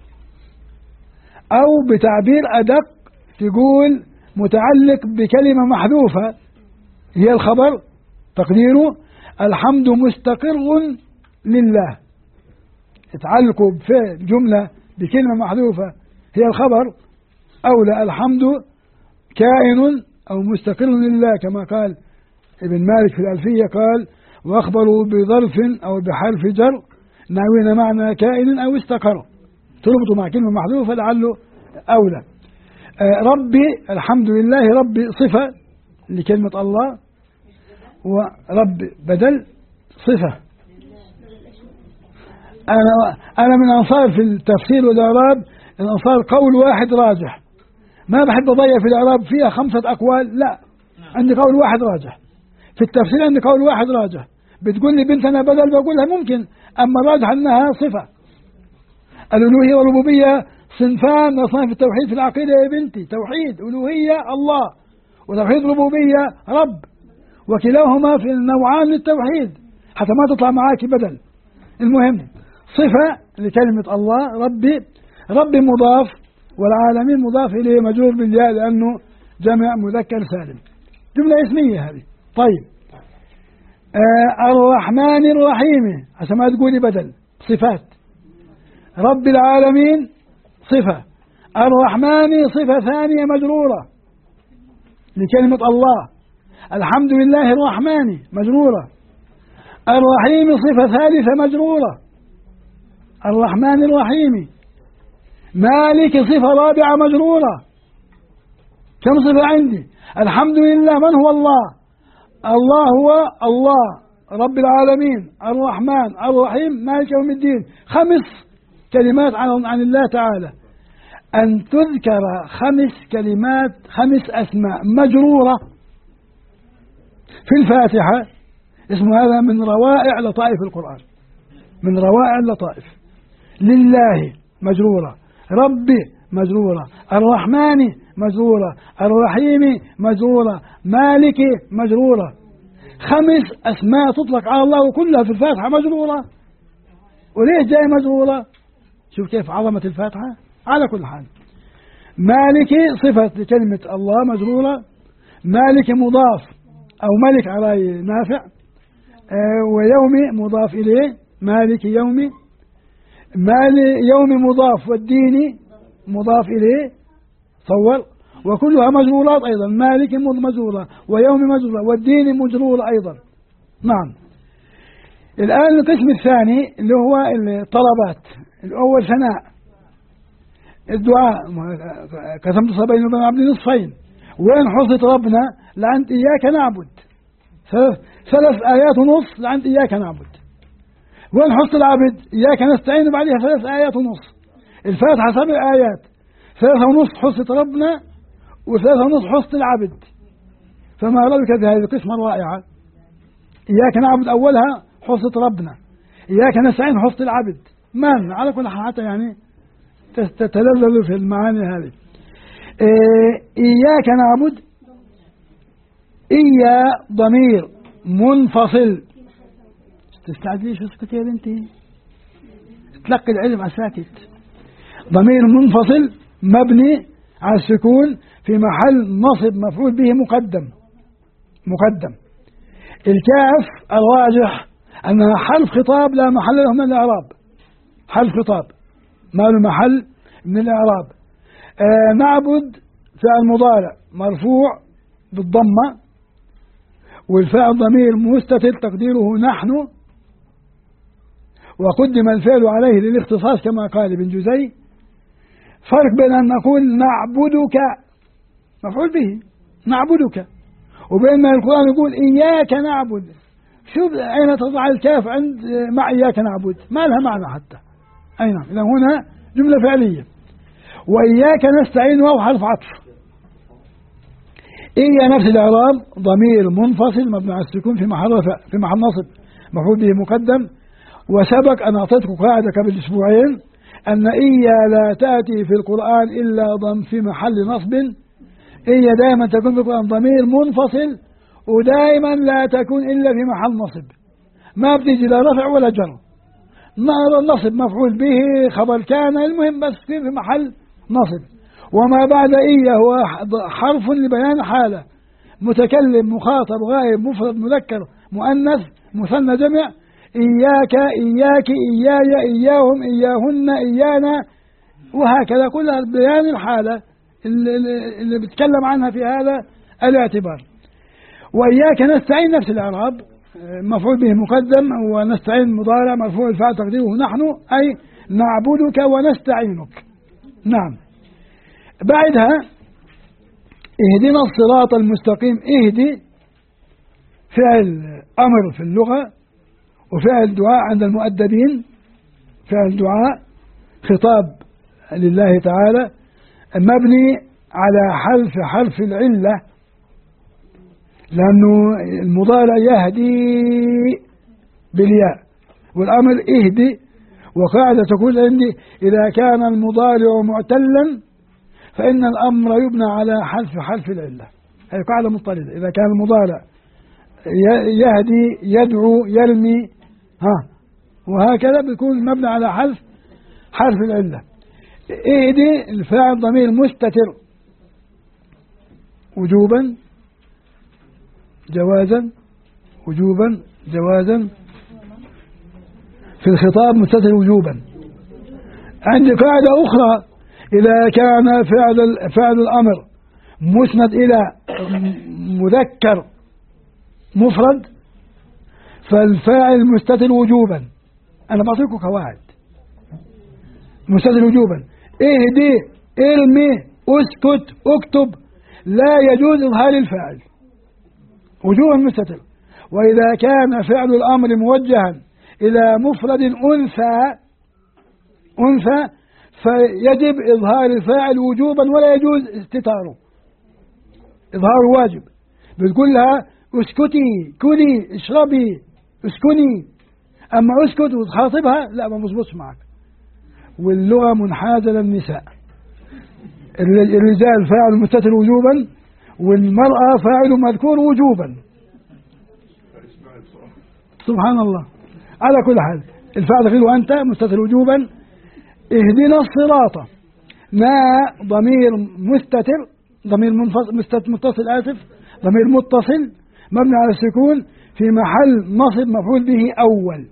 أو بتعبير أدق تقول متعلق بكلمة محذوفة هي الخبر تقديره الحمد مستقر لله. تعلقوا بفعل جملة بكلمة محذوفة هي الخبر، أو لا الحمد كائن أو مستقر لله، كما قال ابن مالك في الألفية قال وأخبروا بظرف أو بحرف جر ناوين معنى كائن أو استقر، تربطوا مع كلمة محذوفة لعله أولى. ربي الحمد لله ربي صفة لكلمة الله، ورب بدل صفة. أنا من أنصار في التفسير والإعراب الأنصار قول واحد راجح، ما بحب أضيع في الإعراب فيها 5 أقوال، لا عندي قول واحد راجح. في التفسير عندي قول واحد راجح. بتقول لي بنتنا بدل بقولها ممكن، أما راجح أنها صفة. الألوهية والربوبية صنفان من أصناف التوحيد في العقيدة يا بنتي، توحيد ألوهية الله وتوحيد ربوبية رب، وكلاهما في النوعان للتوحيد حتى ما تطلع معاك بدل. المهم صفة لكلمة الله ربي مضاف، والعالمين مضاف إليه مجرور بالياء لأنه جمع مذكر سالم، جملة اسمية هذه. طيب الرحمن الرحيم عشان ما تقولي بدل، صفات. رب العالمين صفة، الرحمن صفة ثانية مجرورة لكلمة الله. الحمد لله الرحمن مجرورة. الرحيم صفة ثالثة مجرورة، الرحمن الرحيم. مالك صفة رابعة مجرورة. كم صفة عندي؟ الحمد لله من هو الله؟ الله هو الله رب العالمين الرحمن الرحيم مالك يوم الدين. 5 كلمات عن الله تعالى. أن تذكر 5 كلمات 5 أسماء مجرورة في الفاتحة اسم هذا من روائع لطائف القرآن، من روائع اللطائف. لله مجرورة، ربي مجرورة، الرحمن مجرورة، الرحيم مجرورة، مالك مجرورة. 5 أسماء تطلق على الله وكلها في الفاتحة مجرورة. وليش جاي مجرورة؟ شوف كيف عظمة الفاتحة. على كل حال مالك صفة لكلمة الله مجرورة، مالك مضاف أو ملك على نافع، ويوم مضاف إليه، مالك يوم، يوم مضاف، والدين مضاف إليه، صور، وكلها مجرورات أيضا، مالك مجرورة ويوم مجرورة والدين مجرورة أيضا. نعم. الآن القسم الثاني اللي هو الطلبات. الأول ثناء الدعاء، قسمت صبين وبين عبد نصفين، وين حصت ربنا لعند إياك نعبد، ثلاث آيات ونص لعند إياك نعبد. وين حصت العبد؟ إياك نستعين وبعدها 3 آيات ونص. الفاتحة 7 آيات، 3 ونص حصت ربنا و3 ونص حصت العبد. فما رأيك بهذه القسمة الرائعة؟ إياك نعبد أولها حصت ربنا، إياك نستعين حصت العبد. من على كل حال حتى يعني تتلذذ في المعاني هذه. إياك نعبد، إيا ضمير منفصل. تستعجليش اسكت يا بنتي، تلقي العلم على ساكت. ضمير منفصل مبني على السكون في محل نصب مفعول به مقدم. الكاف الراجح أنها حرف خطاب لا محل له من الإعراب، حرف خطاب ما له محل من الإعراب. نعبد فعل مضارع مرفوع بالضمة، والفاعل ضمير مستتر تقديره نحن، وقدم الفعل عليه للاختصاص كما قال ابن جزي. فرق بين أن نقول نعبدك مفعول به نعبدك، وبين ما القرآن يقول إياك نعبد. شوف أين تضع الكاف عند مع إياك نعبد، ما لها معنى حتى. أي نعم، إذا هنا جملة فعلية. وإياك نستعين وهو حرف عطف. إيا نفس الإعراب ضمير منفصل مبني على السكون في محل نصب مفعول به مقدم. وسبق أن أعطيتكم قاعدة قبل أسبوعين أن إيا لا تأتي في القرآن إلا في محل نصب. إيا دائما تكون في القرآن ضمير منفصل، ودائما لا تكون إلا في محل نصب، ما بتيجي لا رفع ولا جر. النصب مفعول به خبر كان، المهم بس في محل نصب. وما بعد إيا هو حرف لبيان حالة، متكلم مخاطب غائب مفرد مذكر مؤنث مثنى جمع. إياك إياك إياي إياهم إياهن إيانا، وهكذا كلها بيان الحالة اللي بتكلم عنها في هذا الاعتبار. وإياك نستعين نفس الإعراب مفعول به مقدم، ونستعين مضارع مرفوع الفاعل تقديره نحن، أي نعبدك ونستعينك. نعم. بعدها اهدنا الصراط المستقيم. اهدي فعل أمر في اللغة، وفعل دعاء عند المؤدبين. فعل دعاء خطاب لله تعالى مبني على حرف العلة، لأنه المضارع يهدي بالياء، والأمر اهدي. وقاعدة تقول عندي إذا كان المضارع معتلا فإن الأمر يبنى على حرف العلة. هي قاعدة مضطردة. إذا كان المضارع يهدي يدعو يرمي وهكذا بيكون مبنى على حرف العلة. اهدي الفاعل ضمير مستتر وجوبا جوازا، وجوبا جوازا في الخطاب مستتر وجوبا. عندي قاعدة أخرى، إذا كان فعل الأمر مسند إلى مذكر مفرد فالفاعل مستتر وجوبا. أنا بعطيكم قواعد. مستتر وجوبا، اهدي ارمي اسكت اكتب، لا يجوز إظهار الفاعل وجوبا مستتر. وإذا كان فعل الأمر موجها إلى مفرد أنثى فيجب إظهار الفاعل وجوبا ولا يجوز استتاره، إظهار واجب. بتقول لها اسكتي كلي اشربي اسكني، أما اسكت وتخاطبها لا ما مظبوطش معك. واللغة منحازة للنساء، الرجال فاعل مستتر وجوبا والمرأة فاعل مذكور وجوبا. سبحان الله. على كل حال الفعل دخيل وأنت مستتر وجوبا. اهدنا الصراط، ما ضمير مستتر، ضمير متصل ضمير متصل مبني على السكون في محل نصب مفعول به أول.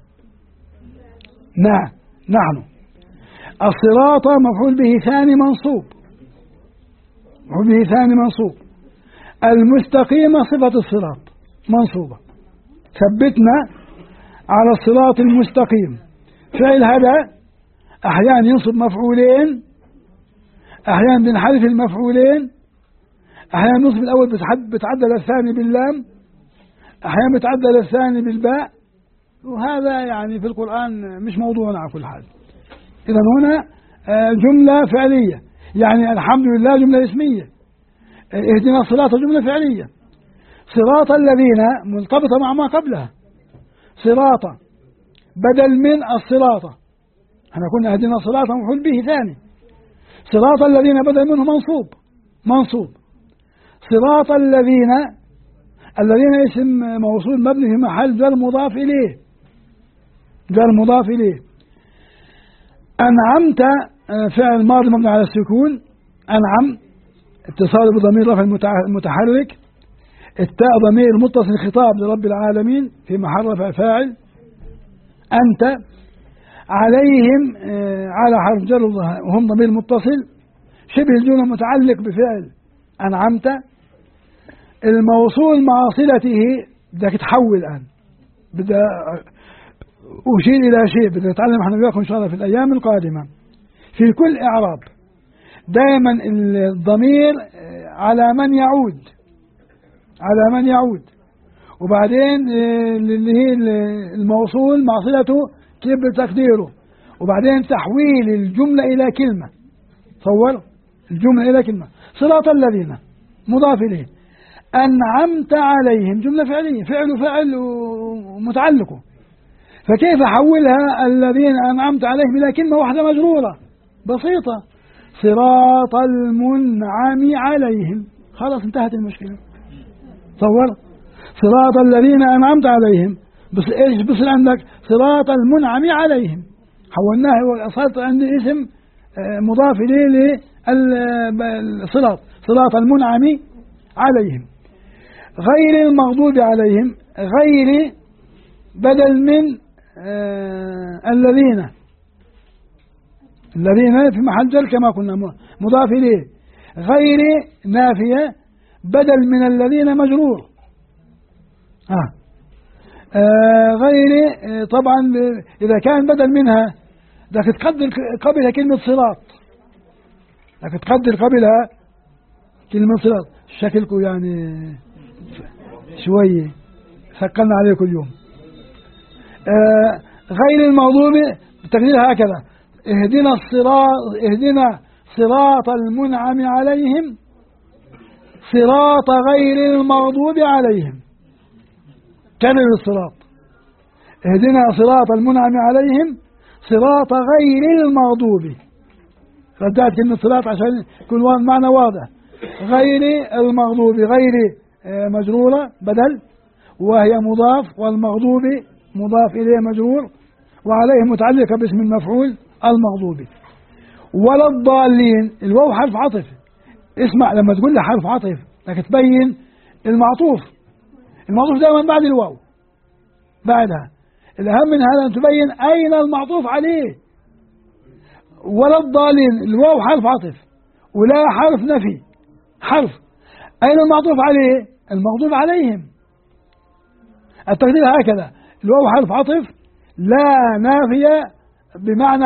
نحن. الصراط مفعول به ثاني منصوب، مفعول به ثاني منصوب. المستقيم صفة الصراط منصوبة، ثبتنا على الصراط المستقيم. فعل هذا أحيانا ينصب مفعولين، أحيانا بنحذف المفعولين، أحيانا نصب الأول بتعدل الثاني باللام، أحيانا بتعدل الثاني بالباء، وهذا يعني في القرآن مش موضوعنا على كل حال. إذا هنا جملة فعلية، يعني الحمد لله جملة اسمية، اهدنا الصراط جملة فعلية. صراط الذين مرتبطة مع ما قبلها، صراط بدل من الصراط، احنا كنا اهدنا الصراط مفعول به ثاني، صراط الذين بدل منه منصوب. صراط الذين اسم موصول مبني في محل جر مضاف إليه. أنعمت فعل ماضي مبني على السكون، أنعم اتصال بضمير رفع المتحرك، التاء ضمير متصل خطاب لرب العالمين في محل رفع فاعل. أنت عليهم على حرف جر وهم ضمير متصل، شبه الجملة متعلق بفعل أنعمت. الموصول مع صلته بدك تحول الآن، بدأ أشير إلى شيء بدنا نتعلم احنا وياكم إن شاء الله في الأيام القادمة. في كل إعراب دائما الضمير على من يعود، وبعدين اللي هي الموصول مع صلته كيف بتقديره، وبعدين تحويل الجملة إلى كلمة. تصور الجملة إلى كلمة. صراط الذين مضاف إليه، أنعمت عليهم جملة فعلية، فعل ومتعلقه، فكيف أحولها الذين أنعمت عليهم إلى كلمة واحدة مجرورة بسيطة، صراط المنعم عليهم، خلاص انتهت المشكلة. تصور صراط الذين أنعمت عليهم، بس إيش بصير عندك؟ صراط المنعم عليهم، حولناه وصارت عندي اسم مضاف إليه للصراط، صراط المنعم عليهم. غير المغضوب عليهم، غير بدل من الذين في محل جر كما قلنا مضاف إليه. غير نافية بدل من الذين مجرور. غير طبعا إذا كان بدل منها بدك تقدر قبلها كلمة صراط، بدك تقدر قبلها كلمة صراط. شكلكم يعني شوية ثقلنا عليكم اليوم. غير المغضوب بتقديرها هكذا، اهدنا صراط المنعم عليهم، صراط غير المغضوب عليهم. كرر الصراط، اهدنا صراط المنعم عليهم صراط غير المغضوب. ردات كلمة صراط عشان يكون معنى واضح. غير المغضوب، غير مجرورة بدل وهي مضاف، والمغضوب مضاف إليه مجرور، وعليه متعلقة باسم المفعول المغضوب. ولا الضالين، الواو حرف عطف. اسمع لما تقول لي حرف عطف لك تبين المعطوف دائما بعد الواو، بعدها. الأهم من هذا أن تبين أين المعطوف عليه. ولا الضالين الواو حرف عطف ولا حرف نفي، حرف. أين المعطوف عليه؟ المغضوب عليهم. التقدير هكذا، الواو حرف عطف لا نافية بمعنى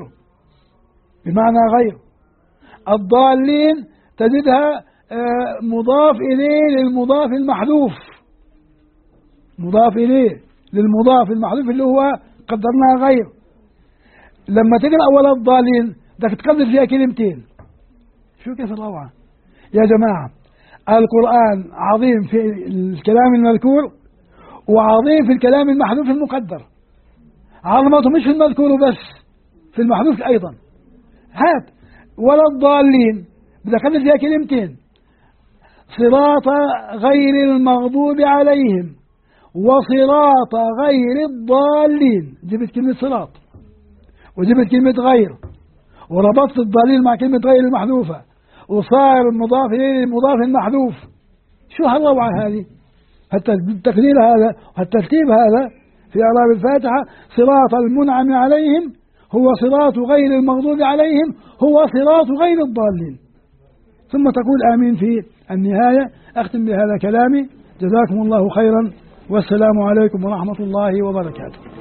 غير. الضالين تجدها مضاف إليه للمضاف المحذوف، مضاف إليه للمضاف المحذوف اللي هو قدرناها غير. لما تقرأ ولا الضالين بدك تقدر فيها كلمتين. شو كيف الروعة يا جماعة! القرآن عظيم في الكلام المذكور وعظيم في الكلام المحذوف المقدر. عظمته مش في المذكور بس، في المحذوف أيضا. هات ولا الضالين بدك تقدر فيها كلمتين، صراط غير المغضوب عليهم وصراط غير الضالين. جبت كلمة صراط وجبت كلمة غير وربطت الضالين مع كلمة غير المحذوفة وصار المضاف إليه المضاف المحذوف. شو هالروعة هذه؟ حتى التقدير هذا والترتيب هذا في أعراب الفاتحة. صراط المنعم عليهم هو صراط غير المغضوب عليهم هو صراط غير الضالين. ثم تقول آمين في النهاية. أختم بهذا كلامي. جزاكم الله خيرا والسلام عليكم ورحمة الله وبركاته.